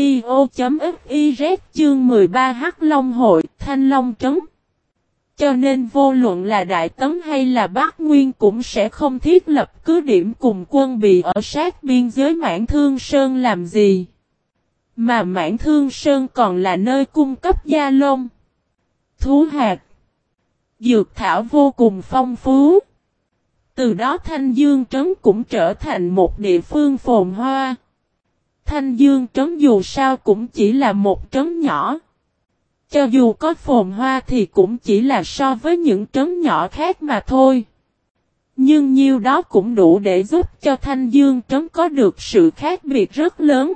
audio.fiz chương mười ba Hắc Long Hội, Thanh Long Trấn. Cho nên vô luận là Đại Tấn hay là Bắc Nguyên cũng sẽ không thiết lập cứ điểm cùng quân bị ở sát biên giới Mãn Thương Sơn làm gì. Mà Mãn Thương Sơn còn là nơi cung cấp gia lông, thú hạt, dược thảo vô cùng phong phú. Từ đó Thanh Dương Trấn cũng trở thành một địa phương phồn hoa. Thanh Dương Trấn dù sao cũng chỉ là một trấn nhỏ. Cho dù có phồn hoa thì cũng chỉ là so với những trấn nhỏ khác mà thôi. Nhưng nhiêu đó cũng đủ để giúp cho Thanh Dương Trấn có được sự khác biệt rất lớn.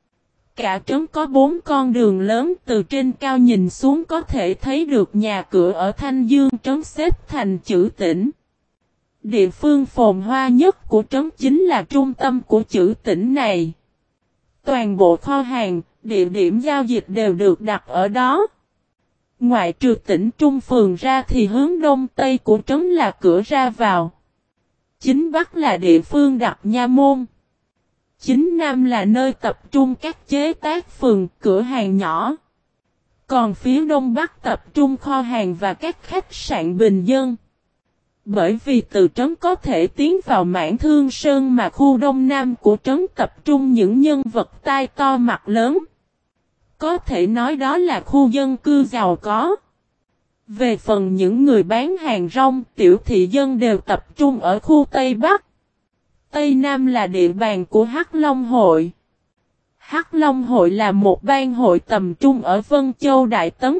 Cả trấn có bốn con đường lớn, từ trên cao nhìn xuống có thể thấy được nhà cửa ở Thanh Dương Trấn xếp thành chữ tỉnh. Địa phương phồn hoa nhất của trấn chính là trung tâm của chữ tỉnh này. Toàn bộ kho hàng, địa điểm giao dịch đều được đặt ở đó. Ngoại trừ tỉnh Trung Phường ra thì hướng đông tây của trấn là cửa ra vào. Chính bắc là địa phương đặt nha môn. Chính nam là nơi tập trung các chế tác phường, cửa hàng nhỏ. Còn phía đông bắc tập trung kho hàng và các khách sạn bình dân. Bởi vì từ trấn có thể tiến vào Mãn Thương Sơn mà khu đông nam của trấn tập trung những nhân vật tai to mặt lớn. Có thể nói đó là khu dân cư giàu có. Về phần những người bán hàng rong, tiểu thị dân đều tập trung ở khu Tây Bắc. Tây Nam là địa bàn của Hắc Long Hội. Hắc Long Hội là một ban hội tầm trung ở Vân Châu Đại Tấn.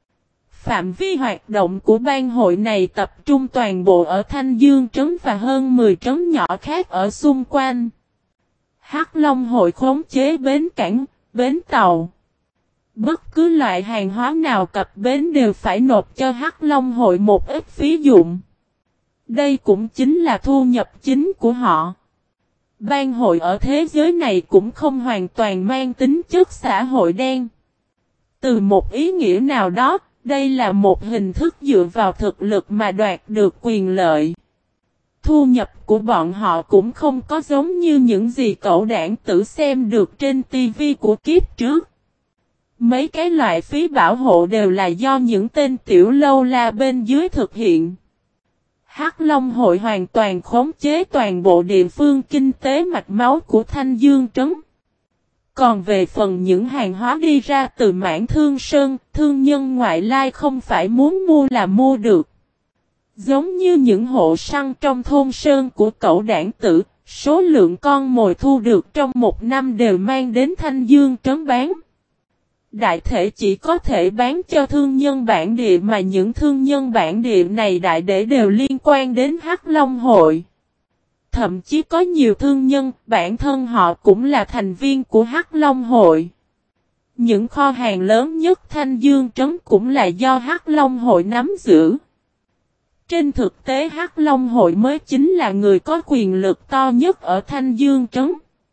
Phạm vi hoạt động của ban hội này tập trung toàn bộ ở Thanh Dương Trấn và hơn mười trấn nhỏ khác ở xung quanh. Hắc Long Hội khống chế bến cảng, bến tàu. Bất cứ loại hàng hóa nào cập bến đều phải nộp cho Hắc Long Hội một ít phí dụng. Đây cũng chính là thu nhập chính của họ. Ban hội ở thế giới này cũng không hoàn toàn mang tính chất xã hội đen. Từ một ý nghĩa nào đó, đây là một hình thức dựa vào thực lực mà đoạt được quyền lợi. Thu nhập của bọn họ cũng không có giống như những gì cậu đảng tử xem được trên tivi của kiếp trước. Mấy cái loại phí bảo hộ đều là do những tên tiểu lâu la bên dưới thực hiện. Hắc Long Hội hoàn toàn khống chế toàn bộ địa phương kinh tế mạch máu của Thanh Dương Trấn. Còn về phần những hàng hóa đi ra từ Mãn Thương Sơn, thương nhân ngoại lai không phải muốn mua là mua được. Giống như những hộ săn trong thôn Sơn của cậu đảng tử, số lượng con mồi thu được trong một năm đều mang đến Thanh Dương Trấn bán. Đại thể chỉ có thể bán cho thương nhân bản địa mà những thương nhân bản địa này đại để đều liên quan đến Hắc Long Hội. Thậm chí có nhiều thương nhân, bản thân họ cũng là thành viên của Hắc Long Hội. Những kho hàng lớn nhất Thanh Dương Trấn cũng là do Hắc Long Hội nắm giữ. Trên thực tế Hắc Long Hội mới chính là người có quyền lực to nhất ở Thanh Dương Trấn.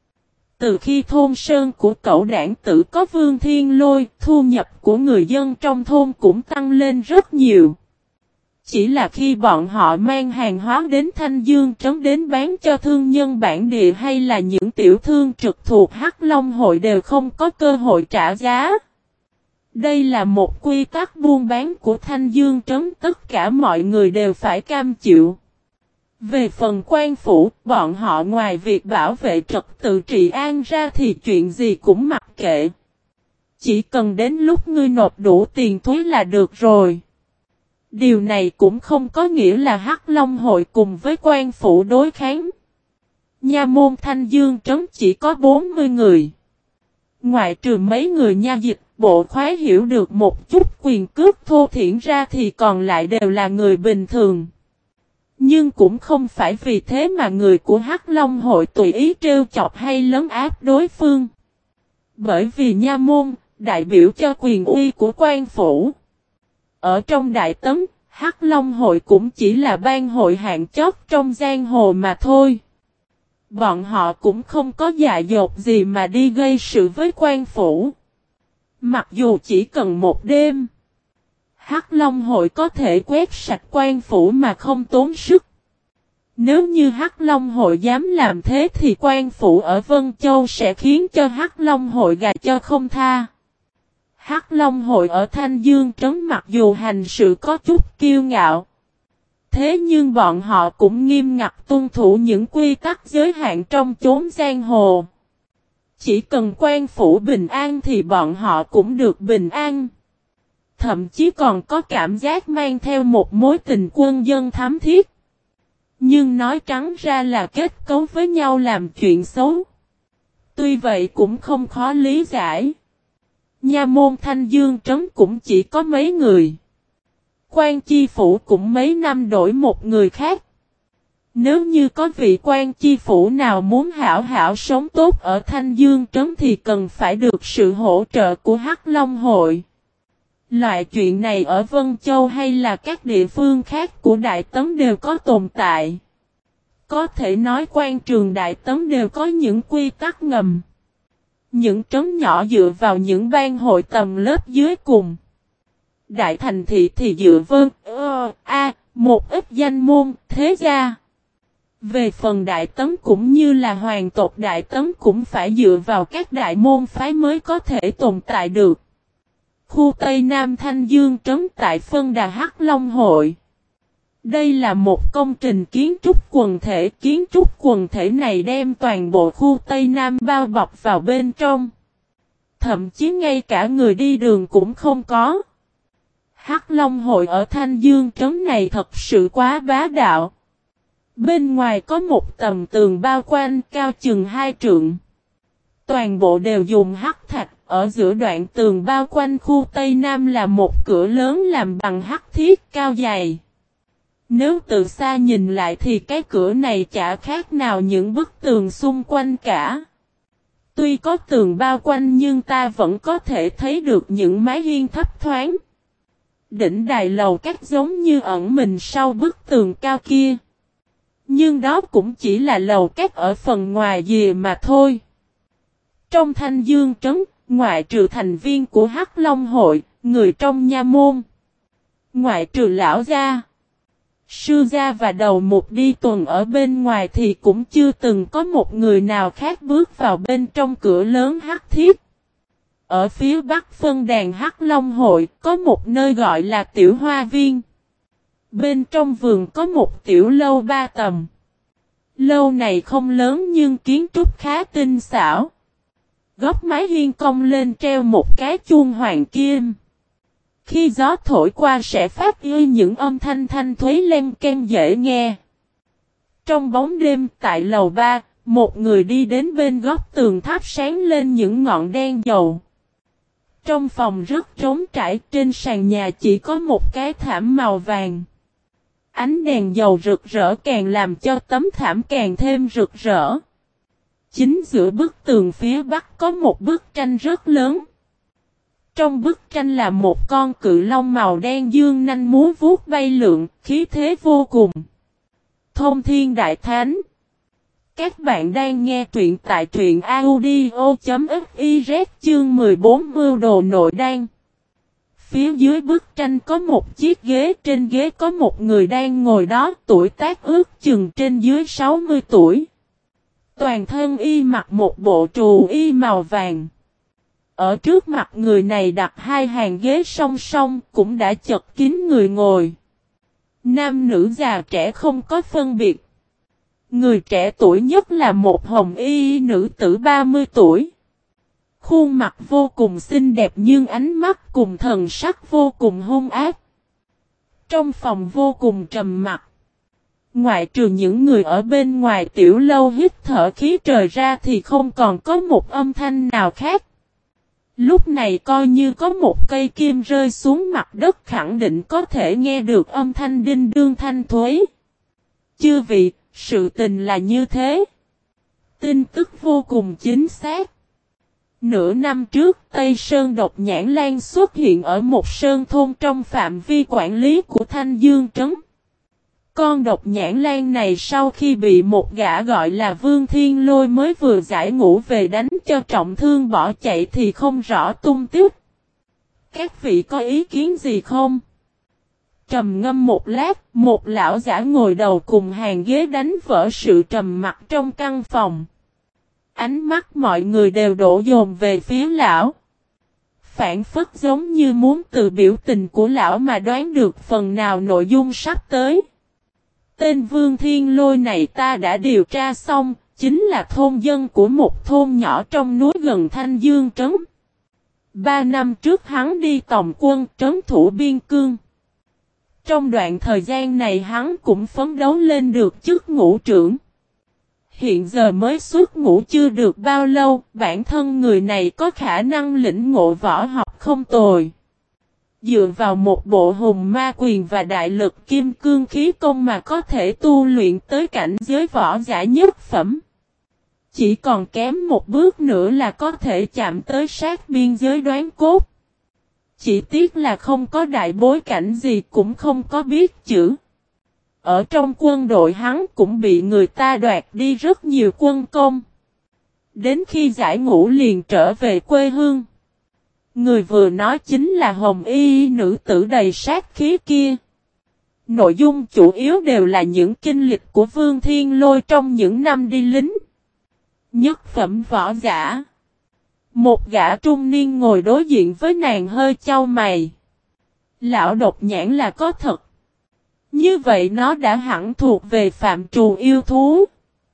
Từ khi thôn Sơn của cậu đảng tử có Vương Thiên Lôi, thu nhập của người dân trong thôn cũng tăng lên rất nhiều. Chỉ là khi bọn họ mang hàng hóa đến Thanh Dương Trấn đến bán cho thương nhân bản địa hay là những tiểu thương trực thuộc Hắc Long Hội đều không có cơ hội trả giá. Đây là một quy tắc buôn bán của Thanh Dương Trấn, tất cả mọi người đều phải cam chịu. Về phần quan phủ, bọn họ ngoài việc bảo vệ trật tự trị an ra thì chuyện gì cũng mặc kệ. Chỉ cần đến lúc ngươi nộp đủ tiền thuế là được rồi. Điều này cũng không có nghĩa là Hắc Long Hội cùng với quan phủ đối kháng. Nha môn Thanh Dương Trấn chỉ có bốn mươi người. Ngoại trừ mấy người nha dịch, bộ khoái hiểu được một chút quyền cước thô thiển ra thì còn lại đều là người bình thường. Nhưng cũng không phải vì thế mà người của Hắc Long Hội tùy ý trêu chọc hay lấn áp đối phương. Bởi vì nha môn, đại biểu cho quyền uy của quan phủ. Ở trong Đại Tấn, Hắc Long Hội cũng chỉ là ban hội hạng chót trong giang hồ mà thôi. Bọn họ cũng không có dại dột gì mà đi gây sự với quan phủ. Mặc dù chỉ cần một đêm, Hắc Long Hội có thể quét sạch quan phủ mà không tốn sức. Nếu như Hắc Long Hội dám làm thế thì quan phủ ở Vân Châu sẽ khiến cho Hắc Long Hội gà cho không tha. Hắc Long Hội ở Thanh Dương Trấn mặc dù hành sự có chút kiêu ngạo, thế nhưng bọn họ cũng nghiêm ngặt tuân thủ những quy tắc giới hạn trong chốn giang hồ. Chỉ cần quan phủ bình an thì bọn họ cũng được bình an. Thậm chí còn có cảm giác mang theo một mối tình quân dân thắm thiết. Nhưng nói trắng ra là kết cấu với nhau làm chuyện xấu. Tuy vậy cũng không khó lý giải. Nha môn Thanh Dương Trấn cũng chỉ có mấy người. Quan chi phủ cũng mấy năm đổi một người khác. Nếu như có vị quan chi phủ nào muốn hảo hảo sống tốt ở Thanh Dương Trấn thì cần phải được sự hỗ trợ của Hắc Long Hội. Loại chuyện này ở Vân Châu hay là các địa phương khác của Đại Tấn đều có tồn tại. Có thể nói quan trường Đại Tấn đều có những quy tắc ngầm. Những trấn nhỏ dựa vào những ban hội tầm lớp dưới cùng. Đại thành thị thì dựa vân, ơ, a, một ít danh môn, thế gia. Về phần Đại Tấn cũng như là hoàng tộc Đại Tấn cũng phải dựa vào các đại môn phái mới có thể tồn tại được. Khu Tây Nam Thanh Dương Trấn tại phân đà Hắc Long Hội. Đây là một công trình kiến trúc quần thể. Kiến trúc quần thể này đem toàn bộ khu Tây Nam bao bọc vào bên trong. Thậm chí ngay cả người đi đường cũng không có. Hắc Long Hội ở Thanh Dương Trấn này thật sự quá bá đạo. Bên ngoài có một tầm tường bao quanh cao chừng hai trượng. Toàn bộ đều dùng hắc thạch, ở giữa đoạn tường bao quanh khu Tây Nam là một cửa lớn làm bằng hắc thiết cao dày. Nếu từ xa nhìn lại thì cái cửa này chả khác nào những bức tường xung quanh cả. Tuy có tường bao quanh nhưng ta vẫn có thể thấy được những mái hiên thấp thoáng. Đỉnh đài lầu các giống như ẩn mình sau bức tường cao kia. Nhưng đó cũng chỉ là lầu các ở phần ngoài rìa mà thôi. Trong Thanh Dương Trấn, ngoại trừ thành viên của Hắc Long Hội, người trong nha môn, ngoại trừ lão gia, sư gia và đầu mục đi tuần ở bên ngoài thì cũng chưa từng có một người nào khác bước vào bên trong cửa lớn hắc thiết. Ở phía bắc phân đàn Hắc Long Hội có một nơi gọi là Tiểu Hoa Viên. Bên trong vườn có một tiểu lâu ba tầng. Lâu này không lớn nhưng kiến trúc khá tinh xảo. Góc mái hiên cong lên treo một cái chuông hoàng kim. Khi gió thổi qua sẽ phát ra những âm thanh thanh thúy len ken dễ nghe. Trong bóng đêm tại lầu ba, một người đi đến bên góc tường thắp sáng lên những ngọn đèn dầu. Trong phòng rất trống trải, trên sàn nhà chỉ có một cái thảm màu vàng. Ánh đèn dầu rực rỡ càng làm cho tấm thảm càng thêm rực rỡ. Chính giữa bức tường phía bắc có một bức tranh rất lớn. Trong bức tranh là một con cự long màu đen dương nanh múa vuốt bay lượn, khí thế vô cùng. Thông Thiên Đại Thánh. Các bạn đang nghe truyện tại truyện audio.fiz chương mười bốn Mưu Đồ Nội Đan. Phía dưới bức tranh có một chiếc ghế, trên ghế có một người đang ngồi đó, tuổi tác ước chừng trên dưới sáu mươi tuổi. Toàn thân y mặc một bộ trù y màu vàng. Ở trước mặt người này đặt hai hàng ghế song song, cũng đã chật kín người ngồi. Nam nữ già trẻ không có phân biệt. Người trẻ tuổi nhất là một hồng y nữ tử ba mươi tuổi. Khuôn mặt vô cùng xinh đẹp nhưng ánh mắt cùng thần sắc vô cùng hung ác. Trong phòng vô cùng trầm mặc. Ngoại trừ những người ở bên ngoài tiểu lâu hít thở khí trời ra thì không còn có một âm thanh nào khác. Lúc này coi như có một cây kim rơi xuống mặt đất khẳng định có thể nghe được âm thanh đinh đương thanh thuế. Chư vị, sự tình là như thế. Tin tức vô cùng chính xác. Nửa năm trước, Tây Sơn Độc Nhãn Lan xuất hiện ở một sơn thôn trong phạm vi quản lý của Thanh Dương Trấn. Con Độc Nhãn Lan này sau khi bị một gã gọi là Vương Thiên Lôi mới vừa giải ngũ về đánh cho trọng thương bỏ chạy thì không rõ tung tích. Các vị có ý kiến gì không? Trầm ngâm một lát, một lão giả ngồi đầu cùng hàng ghế đánh vỡ sự trầm mặc trong căn phòng. Ánh mắt mọi người đều đổ dồn về phía lão. Phản phất giống như muốn từ biểu tình của lão mà đoán được phần nào nội dung sắp tới. Tên Vương Thiên Lôi này ta đã điều tra xong, chính là thôn dân của một thôn nhỏ trong núi gần Thanh Dương Trấn. Ba năm trước hắn đi tòng quân trấn thủ biên cương. Trong đoạn thời gian này hắn cũng phấn đấu lên được chức ngũ trưởng. Hiện giờ mới xuất ngũ chưa được bao lâu, bản thân người này có khả năng lĩnh ngộ võ học không tồi. Dựa vào một bộ hùng ma quyền và đại lực kim cương khí công mà có thể tu luyện tới cảnh giới võ giả nhất phẩm. Chỉ còn kém một bước nữa là có thể chạm tới sát biên giới đoán cốt. Chỉ tiếc là không có đại bối cảnh gì cũng không có biết chữ. Ở trong quân đội hắn cũng bị người ta đoạt đi rất nhiều quân công. Đến khi giải ngũ liền trở về quê hương. Người vừa nói chính là hồng y nữ tử đầy sát khí kia. Nội dung chủ yếu đều là những kinh lịch của Vương Thiên Lôi trong những năm đi lính. Nhất phẩm võ giả. Một gã trung niên ngồi đối diện với nàng hơi chau mày. Lão độc nhãn là có thật. Như vậy nó đã hẳn thuộc về phạm trù yêu thú.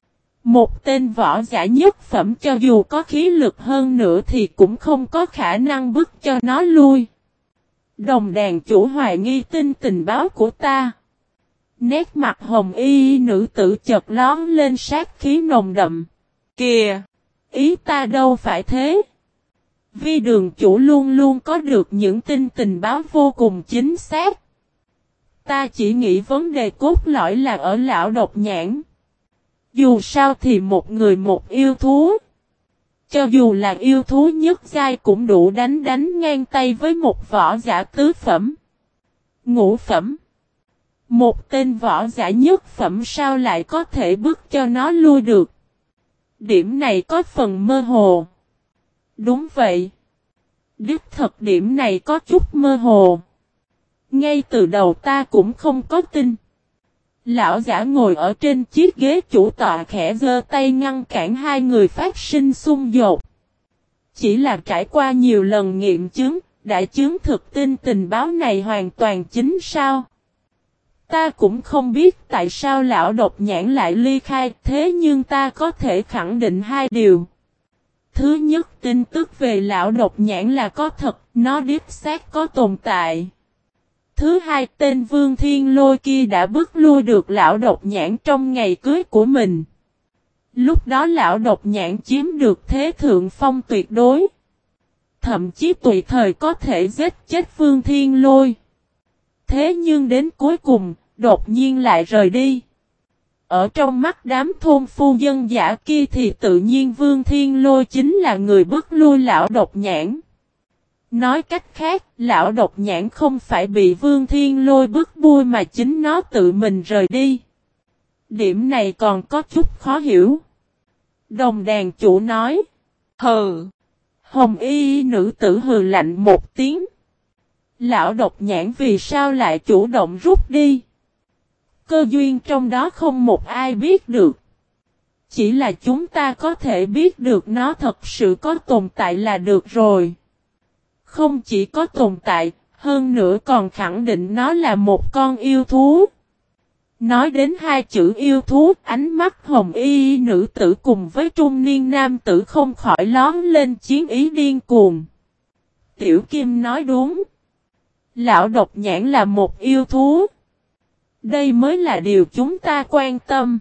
Một tên võ giả nhất phẩm cho dù có khí lực hơn nữa thì cũng không có khả năng bức cho nó lui. Đồng đàn chủ hoài nghi tin tình báo của ta. Nét mặt hồng y nữ tử chợt lón lên sát khí nồng đậm. Kìa! Ý ta đâu phải thế. Vi đường chủ luôn luôn có được những tin tình báo vô cùng chính xác. Ta chỉ nghĩ vấn đề cốt lõi là ở lão độc nhãn. Dù sao thì một người một yêu thú. Cho dù là yêu thú nhất giai cũng đủ đánh đánh ngang tay với một võ giả tứ phẩm. Ngũ phẩm. Một tên võ giả nhất phẩm sao lại có thể bức cho nó lui được. Điểm này có phần mơ hồ. Đúng vậy. Đích thật điểm này có chút mơ hồ. Ngay từ đầu ta cũng không có tin. Lão giả ngồi ở trên chiếc ghế chủ tọa khẽ giơ tay ngăn cản hai người phát sinh xung đột. Chỉ là trải qua nhiều lần nghiệm chứng, đã chứng thực tin tình báo này hoàn toàn chính sao. Ta cũng không biết tại sao lão độc nhãn lại ly khai, thế nhưng ta có thể khẳng định hai điều. Thứ nhất, tin tức về lão độc nhãn là có thật, nó đích xác có tồn tại. Thứ hai, tên Vương Thiên Lôi kia đã bức lui được lão độc nhãn trong ngày cưới của mình. Lúc đó lão độc nhãn chiếm được thế thượng phong tuyệt đối. Thậm chí tùy thời có thể giết chết Vương Thiên Lôi. Thế nhưng đến cuối cùng, đột nhiên lại rời đi. Ở trong mắt đám thôn phu dân giả kia thì tự nhiên Vương Thiên Lôi chính là người bức lui lão độc nhãn. Nói cách khác, lão độc nhãn không phải bị Vương Thiên Lôi bức bui mà chính nó tự mình rời đi. Điểm này còn có chút khó hiểu. Đồng đàn chủ nói. Hừ. Hồng y nữ tử hừ lạnh một tiếng. Lão độc nhãn vì sao lại chủ động rút đi? Cơ duyên trong đó không một ai biết được. Chỉ là chúng ta có thể biết được nó thật sự có tồn tại là được rồi. Không chỉ có tồn tại, hơn nữa còn khẳng định nó là một con yêu thú. Nói đến hai chữ yêu thú, ánh mắt hồng y nữ tử cùng với trung niên nam tử không khỏi lón lên chiến ý điên cuồng. Tiểu Kim nói đúng. Lão độc nhãn là một yêu thú. Đây mới là điều chúng ta quan tâm.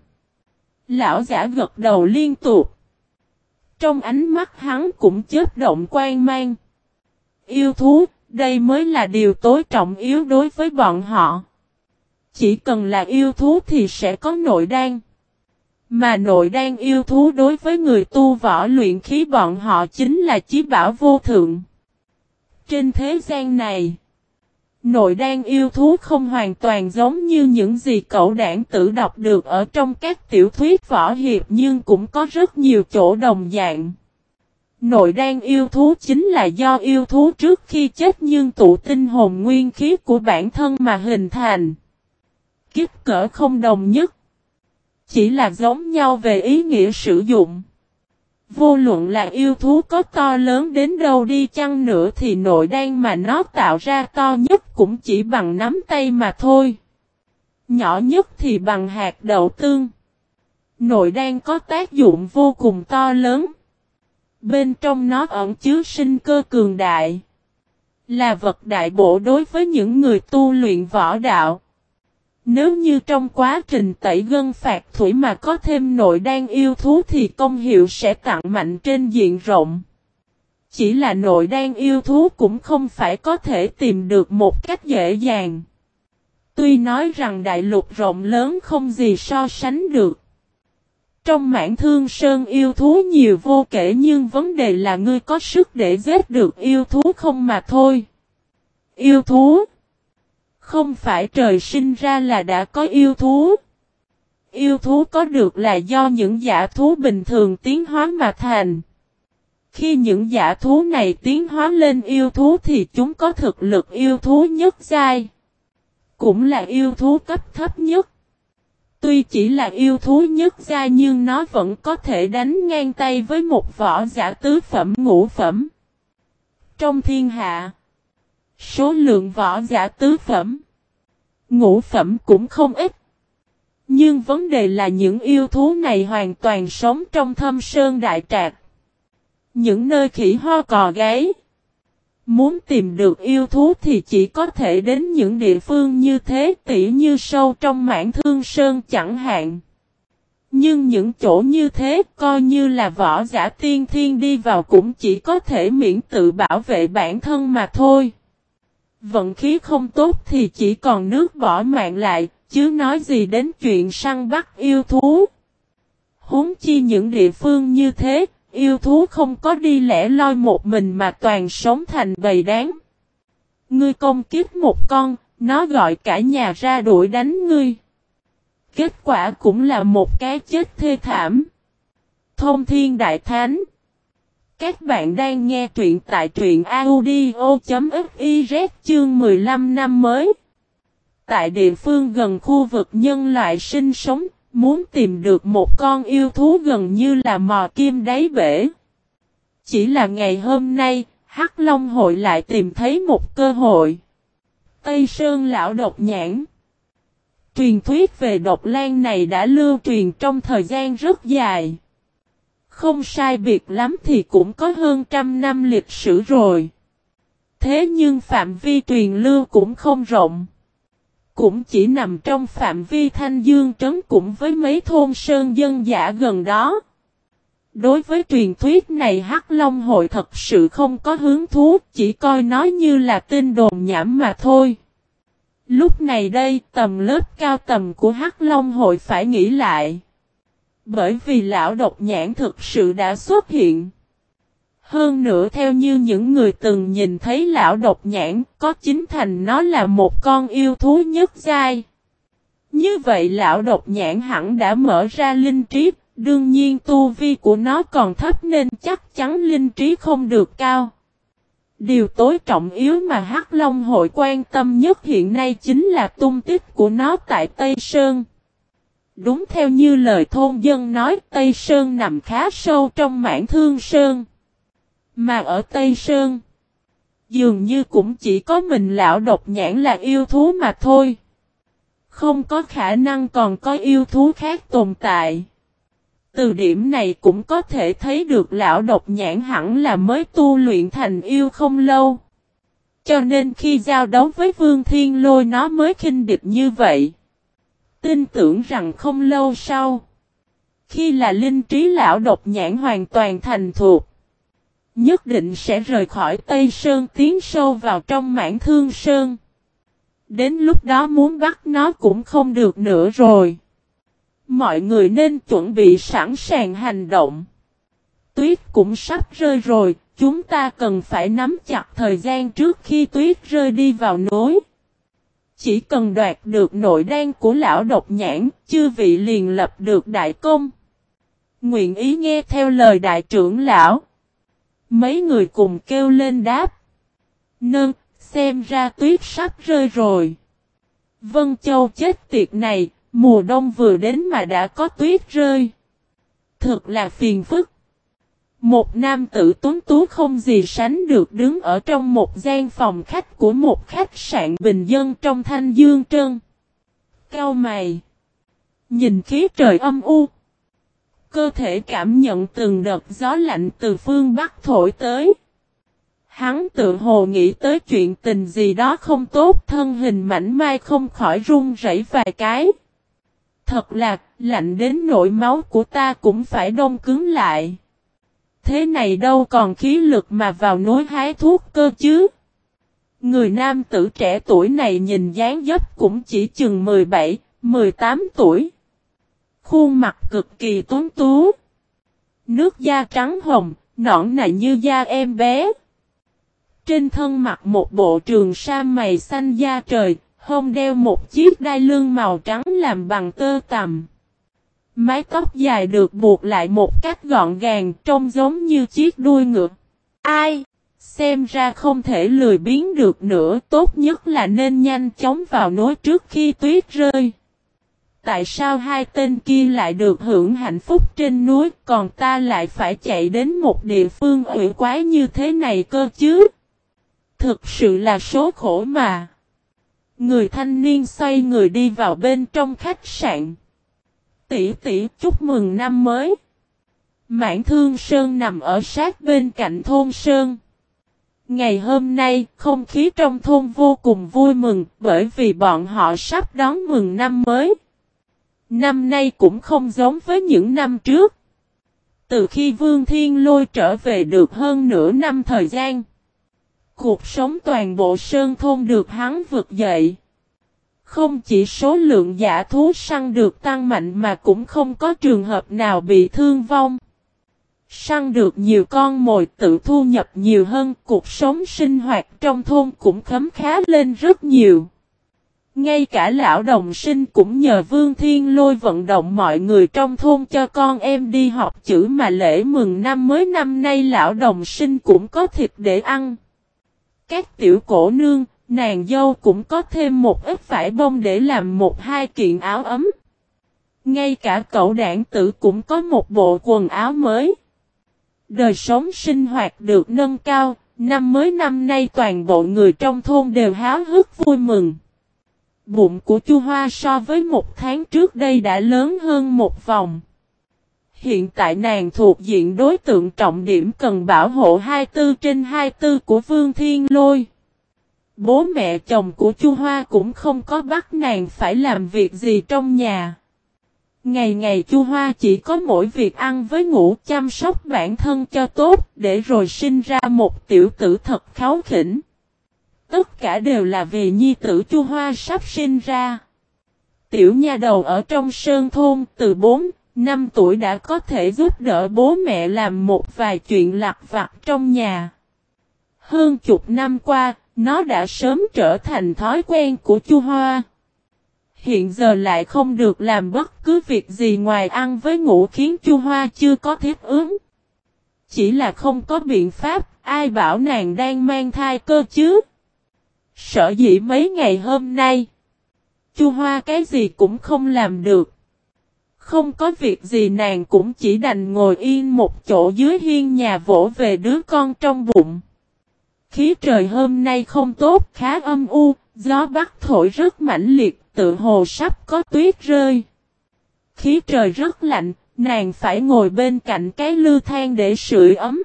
Lão giả gật đầu liên tục. Trong ánh mắt hắn cũng chớp động quan mang. Yêu thú, đây mới là điều tối trọng yếu đối với bọn họ. Chỉ cần là yêu thú thì sẽ có nội đan. Mà nội đan yêu thú đối với người tu võ luyện khí bọn họ chính là chí bảo vô thượng. Trên thế gian này, nội đan yêu thú không hoàn toàn giống như những gì cậu đảng tử đọc được ở trong các tiểu thuyết võ hiệp nhưng cũng có rất nhiều chỗ đồng dạng. Nội đan yêu thú chính là do yêu thú trước khi chết nhưng tụ tinh hồn nguyên khí của bản thân mà hình thành. Kích cỡ không đồng nhất. Chỉ là giống nhau về ý nghĩa sử dụng. Vô luận là yêu thú có to lớn đến đâu đi chăng nữa thì nội đan mà nó tạo ra to nhất cũng chỉ bằng nắm tay mà thôi. Nhỏ nhất thì bằng hạt đậu tương. Nội đan có tác dụng vô cùng to lớn. Bên trong nó ẩn chứa sinh cơ cường đại. là vật đại bổ đối với những người tu luyện võ đạo. Nếu như trong quá trình tẩy gân phạt thủy mà có thêm nội đan yêu thú thì công hiệu sẽ tăng mạnh trên diện rộng. Chỉ là nội đan yêu thú cũng không phải có thể tìm được một cách dễ dàng. Tuy nói rằng đại lục rộng lớn không gì so sánh được. Trong Mãn Thương Sơn yêu thú nhiều vô kể nhưng vấn đề là ngươi có sức để giết được yêu thú không mà thôi. Yêu thú không phải trời sinh ra là đã có yêu thú. Yêu thú có được là do những dã thú bình thường tiến hóa mà thành. Khi những dã thú này tiến hóa lên yêu thú thì chúng có thực lực yêu thú nhất giai. Cũng là yêu thú cấp thấp nhất. Tuy chỉ là yêu thú nhất giai nhưng nó vẫn có thể đánh ngang tay với một võ giả tứ phẩm ngũ phẩm. Trong thiên hạ, số lượng võ giả tứ phẩm, ngũ phẩm cũng không ít. Nhưng vấn đề là những yêu thú này hoàn toàn sống trong thâm sơn đại trạc. Những nơi khỉ ho cò gáy. Muốn tìm được yêu thú thì chỉ có thể đến những địa phương như thế, tỉ như sâu trong Mãn Thương Sơn chẳng hạn. Nhưng những chỗ như thế coi như là võ giả tiên thiên đi vào cũng chỉ có thể miễn tự bảo vệ bản thân mà thôi. Vận khí không tốt thì chỉ còn nước bỏ mạng lại, chứ nói gì đến chuyện săn bắt yêu thú. Huống chi những địa phương như thế, yêu thú không có đi lẻ loi một mình mà toàn sống thành bầy đàn. Ngươi công kích một con, nó gọi cả nhà ra đuổi đánh ngươi. Kết quả cũng là một cái chết thê thảm. Thông Thiên Đại Thánh. Các bạn đang nghe truyện tại truyện audio.fiz chương mười lăm năm mới. Tại địa phương gần khu vực nhân loại sinh sống, muốn tìm được một con yêu thú gần như là mò kim đáy bể. Chỉ là ngày hôm nay, Hắc Long hội lại tìm thấy một cơ hội. Tây Sơn lão độc nhãn. Truyền thuyết về độc lang này đã lưu truyền trong thời gian rất dài. Không sai biệt lắm thì cũng có hơn trăm năm lịch sử rồi. Thế nhưng phạm vi truyền lưu cũng không rộng. Cũng chỉ nằm trong phạm vi Thanh Dương trấn cũng với mấy thôn sơn dân dã gần đó. Đối với truyền thuyết này Hắc Long hội thật sự không có hứng thú, chỉ coi nó như là tin đồn nhảm mà thôi. Lúc này đây tầm lớp cao tầm của Hắc Long hội phải nghĩ lại. Bởi vì lão độc nhãn thực sự đã xuất hiện. Hơn nữa theo như những người từng nhìn thấy lão độc nhãn, có chính thành nó là một con yêu thú nhất giai. Như vậy lão độc nhãn hẳn đã mở ra linh trí, đương nhiên tu vi của nó còn thấp nên chắc chắn linh trí không được cao. Điều tối trọng yếu mà Hắc Long hội quan tâm nhất hiện nay chính là tung tích của nó tại Tây Sơn. Đúng theo như lời thôn dân nói, Tây Sơn nằm khá sâu trong Mãn Thương Sơn. Mà ở Tây Sơn, dường như cũng chỉ có mình lão độc nhãn là yêu thú mà thôi. Không có khả năng còn có yêu thú khác tồn tại. Từ điểm này cũng có thể thấy được lão độc nhãn hẳn là mới tu luyện thành yêu không lâu. Cho nên khi giao đấu với Vương Thiên Lôi nó mới khinh địch như vậy. Tin tưởng rằng không lâu sau, khi là linh trí lão độc nhãn hoàn toàn thành thuộc, nhất định sẽ rời khỏi Tây Sơn tiến sâu vào trong Mãn Thương Sơn. Đến lúc đó muốn bắt nó cũng không được nữa rồi. Mọi người nên chuẩn bị sẵn sàng hành động. Tuyết cũng sắp rơi rồi, chúng ta cần phải nắm chặt thời gian trước khi tuyết rơi đi vào núi. Chỉ cần đoạt được nội đan của lão độc nhãn, chư vị liền lập được đại công. Nguyện ý nghe theo lời đại trưởng lão. Mấy người cùng kêu lên đáp. Nâng, xem ra tuyết sắp rơi rồi. Vân Châu chết tiệt này, mùa đông vừa đến mà đã có tuyết rơi. Thật là phiền phức. Một nam tử tuấn tú không gì sánh được đứng ở trong một gian phòng khách của một khách sạn bình dân trong Thanh Dương Trân. Cau mày. Nhìn khí trời âm u. Cơ thể cảm nhận từng đợt gió lạnh từ phương Bắc thổi tới. Hắn tự hồ nghĩ tới chuyện tình gì đó không tốt, thân hình mảnh mai không khỏi run rẩy vài cái. Thật là, lạnh đến nỗi máu của ta cũng phải đông cứng lại. Thế này đâu còn khí lực mà vào núi hái thuốc cơ chứ. Người nam tử trẻ tuổi này nhìn dáng dấp cũng chỉ chừng mười bảy, mười tám tuổi. Khuôn mặt cực kỳ tuấn tú. Nước da trắng hồng, nõn nà như da em bé. Trên thân mặc một bộ trường sa mày xanh da trời, hông đeo một chiếc đai lưng màu trắng làm bằng tơ tằm. Mái tóc dài được buộc lại một cách gọn gàng, trông giống như chiếc đuôi ngựa. Ai? Xem ra không thể lười biếng được nữa, tốt nhất là nên nhanh chóng vào núi trước khi tuyết rơi. Tại sao hai tên kia lại được hưởng hạnh phúc trên núi, còn ta lại phải chạy đến một địa phương ủy quái như thế này cơ chứ? Thực sự là số khổ mà. Người thanh niên xoay người đi vào bên trong khách sạn. Tỷ tỷ chúc mừng năm mới. Mãn Thương Sơn nằm ở sát bên cạnh thôn Sơn. Ngày hôm nay, không khí trong thôn vô cùng vui mừng, bởi vì bọn họ sắp đón mừng năm mới. Năm nay cũng không giống với những năm trước. Từ khi Vương Thiên Lôi trở về được hơn nửa năm thời gian, cuộc sống toàn bộ sơn thôn được hắn vực dậy. Không chỉ số lượng dã thú săn được tăng mạnh mà cũng không có trường hợp nào bị thương vong. Săn được nhiều con mồi, tự thu nhập nhiều hơn, cuộc sống sinh hoạt trong thôn cũng khấm khá lên rất nhiều. Ngay cả lão đồng sinh cũng nhờ Vương Thiên Lôi vận động mọi người trong thôn cho con em đi học chữ mà lễ mừng năm mới năm nay lão đồng sinh cũng có thịt để ăn. Các tiểu cổ nương, nàng dâu cũng có thêm một ít vải bông để làm một hai kiện áo ấm. Ngay cả cậu đảng tử cũng có một bộ quần áo mới. Đời sống sinh hoạt được nâng cao, năm mới năm nay toàn bộ người trong thôn đều háo hức vui mừng. Bụng của Chu Hoa so với một tháng trước đây đã lớn hơn một vòng. Hiện tại nàng thuộc diện đối tượng trọng điểm cần bảo hộ hai mươi tư trên hai mươi tư của Vương Thiên Lôi. Bố mẹ chồng của Chu Hoa cũng không có bắt nàng phải làm việc gì trong nhà. Ngày ngày Chu Hoa chỉ có mỗi việc ăn với ngủ, chăm sóc bản thân cho tốt, để rồi sinh ra một tiểu tử thật kháu khỉnh. Tất cả đều là vì nhi tử Chu Hoa sắp sinh ra. Tiểu nha đầu ở trong sơn thôn từ bốn, năm tuổi đã có thể giúp đỡ bố mẹ làm một vài chuyện lặt vặt trong nhà. Hơn chục năm qua, nó đã sớm trở thành thói quen của Chu Hoa. Hiện giờ lại không được làm bất cứ việc gì ngoài ăn với ngủ khiến Chu Hoa chưa có thiết ứng. Chỉ là không có biện pháp, ai bảo nàng đang mang thai cơ chứ. Sở dĩ mấy ngày hôm nay, Chu Hoa cái gì cũng không làm được. Không có việc gì nàng cũng chỉ đành ngồi yên một chỗ dưới hiên nhà vỗ về đứa con trong bụng. Khí trời hôm nay không tốt, khá âm u, gió bắc thổi rất mãnh liệt, tự hồ sắp có tuyết rơi. Khí trời rất lạnh, nàng phải ngồi bên cạnh cái lư than để sưởi ấm.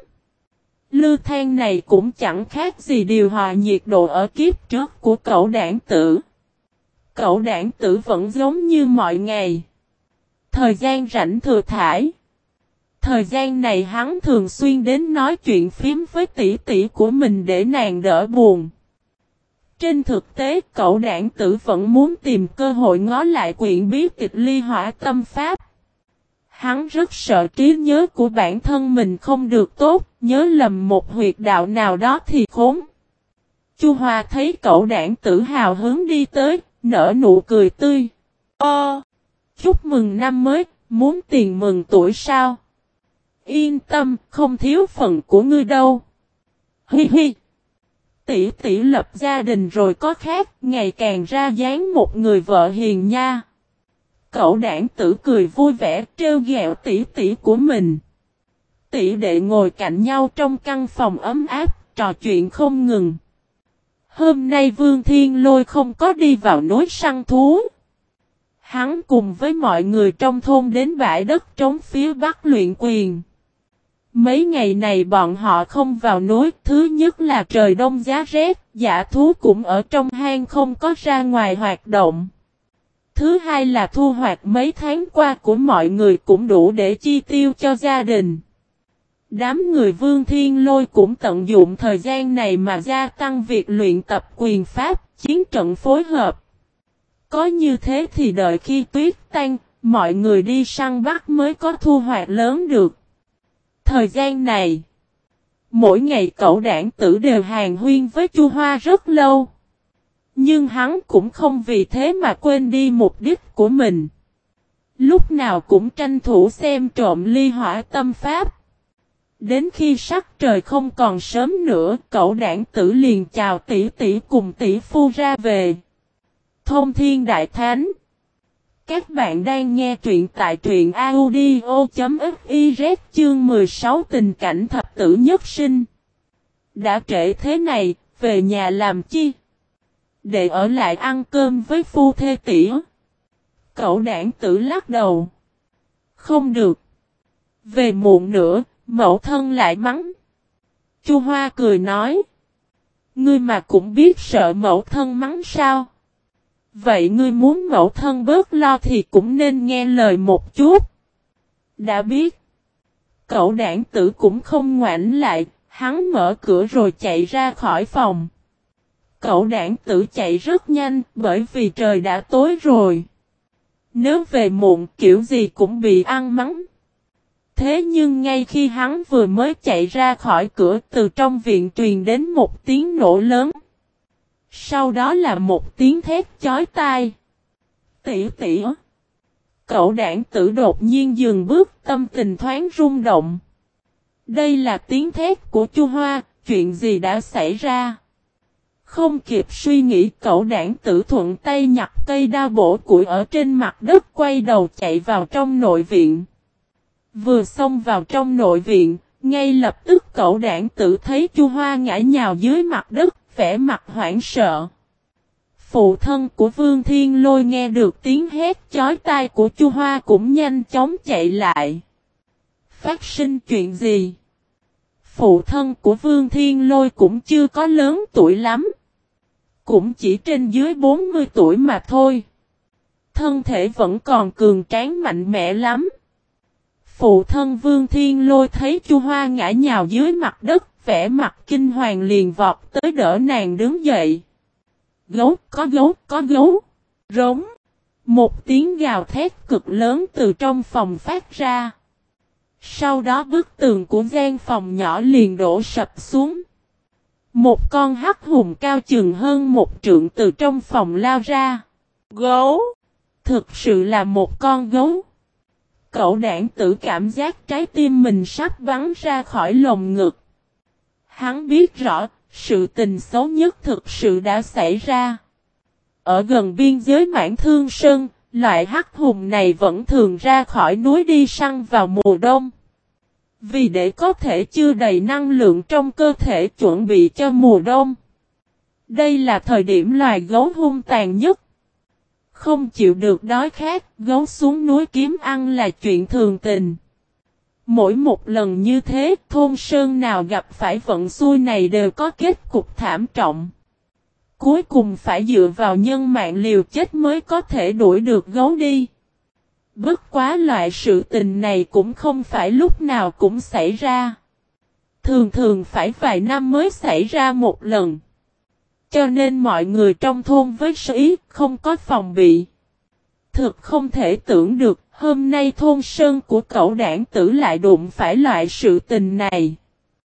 Lư than này cũng chẳng khác gì điều hòa nhiệt độ ở kiếp trước của cậu đảng tử. Cậu đảng tử vẫn giống như mọi ngày. Thời gian rảnh thừa thải. Thời gian này hắn thường xuyên đến nói chuyện phím với tỷ tỷ của mình để nàng đỡ buồn. Trên thực tế cậu đảng tử vẫn muốn tìm cơ hội ngó lại quyển bí tịch Ly Hỏa Tâm Pháp. Hắn rất sợ trí nhớ của bản thân mình không được tốt, nhớ lầm một huyệt đạo nào đó thì khốn. Chu Hoa thấy cậu đảng tử hào hứng đi tới, nở nụ cười tươi. Ơ! Chúc mừng năm mới, muốn tiền mừng tuổi sao? Yên tâm, không thiếu phần của ngươi đâu. Hi hi! Tỷ tỷ lập gia đình rồi có khác, ngày càng ra dáng một người vợ hiền nha. Cậu đảng tử cười vui vẻ trêu ghẹo tỷ tỷ của mình. Tỷ đệ ngồi cạnh nhau trong căn phòng ấm áp, trò chuyện không ngừng. Hôm nay Vương Thiên Lôi không có đi vào núi săn thú. Hắn cùng với mọi người trong thôn đến bãi đất trống phía bắc luyện quyền. Mấy ngày này bọn họ không vào núi, thứ nhất là trời đông giá rét, dã thú cũng ở trong hang không có ra ngoài hoạt động. Thứ hai là thu hoạch mấy tháng qua của mọi người cũng đủ để chi tiêu cho gia đình. Đám người Vương Thiên Lôi cũng tận dụng thời gian này mà gia tăng việc luyện tập quyền pháp, chiến trận phối hợp. Có như thế thì đợi khi tuyết tan, mọi người đi săn bắt mới có thu hoạch lớn được. Thời gian này, mỗi ngày cậu đảng tử đều hàn huyên với Chu Hoa rất lâu. Nhưng hắn cũng không vì thế mà quên đi mục đích của mình. Lúc nào cũng tranh thủ xem trộm ly hỏa tâm pháp. Đến khi sắc trời không còn sớm nữa, cậu đảng tử liền chào tỷ tỷ cùng tỷ phu ra về. Thông Thiên Đại Thánh. Các bạn đang nghe truyện tại truyện audio.fiz chương mười sáu tình cảnh thập tử nhất sinh. Đã trễ thế này, về nhà làm chi? Để ở lại ăn cơm với phu thê tỷ. Cậu đảng tử lắc đầu. Không được. Về muộn nữa, mẫu thân lại mắng. Chu Hoa cười nói. Ngươi mà cũng biết sợ mẫu thân mắng sao? Vậy ngươi muốn mẫu thân bớt lo thì cũng nên nghe lời một chút. Đã biết. Cậu đảng tử cũng không ngoảnh lại, hắn mở cửa rồi chạy ra khỏi phòng. Cậu đảng tử chạy rất nhanh bởi vì trời đã tối rồi. Nếu về muộn kiểu gì cũng bị ăn mắng. Thế nhưng ngay khi hắn vừa mới chạy ra khỏi cửa, từ trong viện truyền đến một tiếng nổ lớn. Sau đó là một tiếng thét chói tai. Tỷ tỷ. Cậu đảng tử đột nhiên dừng bước, tâm tình thoáng rung động. Đây là tiếng thét của Chu Hoa, chuyện gì đã xảy ra? Không kịp suy nghĩ, cậu đảng tử thuận tay nhặt cây đao bổ củi ở trên mặt đất, quay đầu chạy vào trong nội viện. Vừa xông vào trong nội viện, ngay lập tức cậu đảng tử thấy Chu Hoa ngã nhào dưới mặt đất, vẻ mặt hoảng sợ. Phụ thân của Vương Thiên Lôi nghe được tiếng hét chói tai của Chu Hoa cũng nhanh chóng chạy lại. Phát sinh chuyện gì? Phụ thân của Vương Thiên Lôi cũng chưa có lớn tuổi lắm. Cũng chỉ trên dưới bốn mươi tuổi mà thôi. Thân thể vẫn còn cường tráng mạnh mẽ lắm. Phụ thân Vương Thiên Lôi thấy Chu Hoa ngã nhào dưới mặt đất, vẻ mặt kinh hoàng liền vọt tới đỡ nàng đứng dậy. Gấu, có gấu, có gấu. Rống. Một tiếng gào thét cực lớn từ trong phòng phát ra. Sau đó bức tường của gian phòng nhỏ liền đổ sập xuống. Một con hắc hùng cao chừng hơn một trượng từ trong phòng lao ra. Gấu. Thực sự là một con gấu. Cậu đảng tử cảm giác trái tim mình sắp bắn ra khỏi lồng ngực. Hắn biết rõ, sự tình xấu nhất thực sự đã xảy ra. Ở gần biên giới Mãn Thương Sơn, loại hắc hùng này vẫn thường ra khỏi núi đi săn vào mùa đông. Vì để có thể chứa đầy năng lượng trong cơ thể chuẩn bị cho mùa đông. Đây là thời điểm loài gấu hung tàn nhất. Không chịu được đói khát, gấu xuống núi kiếm ăn là chuyện thường tình. Mỗi một lần như thế, thôn sơn nào gặp phải vận xui này đều có kết cục thảm trọng. Cuối cùng phải dựa vào nhân mạng liều chết mới có thể đuổi được gấu đi. Bất quá loại sự tình này cũng không phải lúc nào cũng xảy ra. Thường thường phải vài năm mới xảy ra một lần. Cho nên mọi người trong thôn với sở ý không có phòng bị. Thực không thể tưởng được hôm nay thôn sơn của cậu đảng tử lại đụng phải loại sự tình này.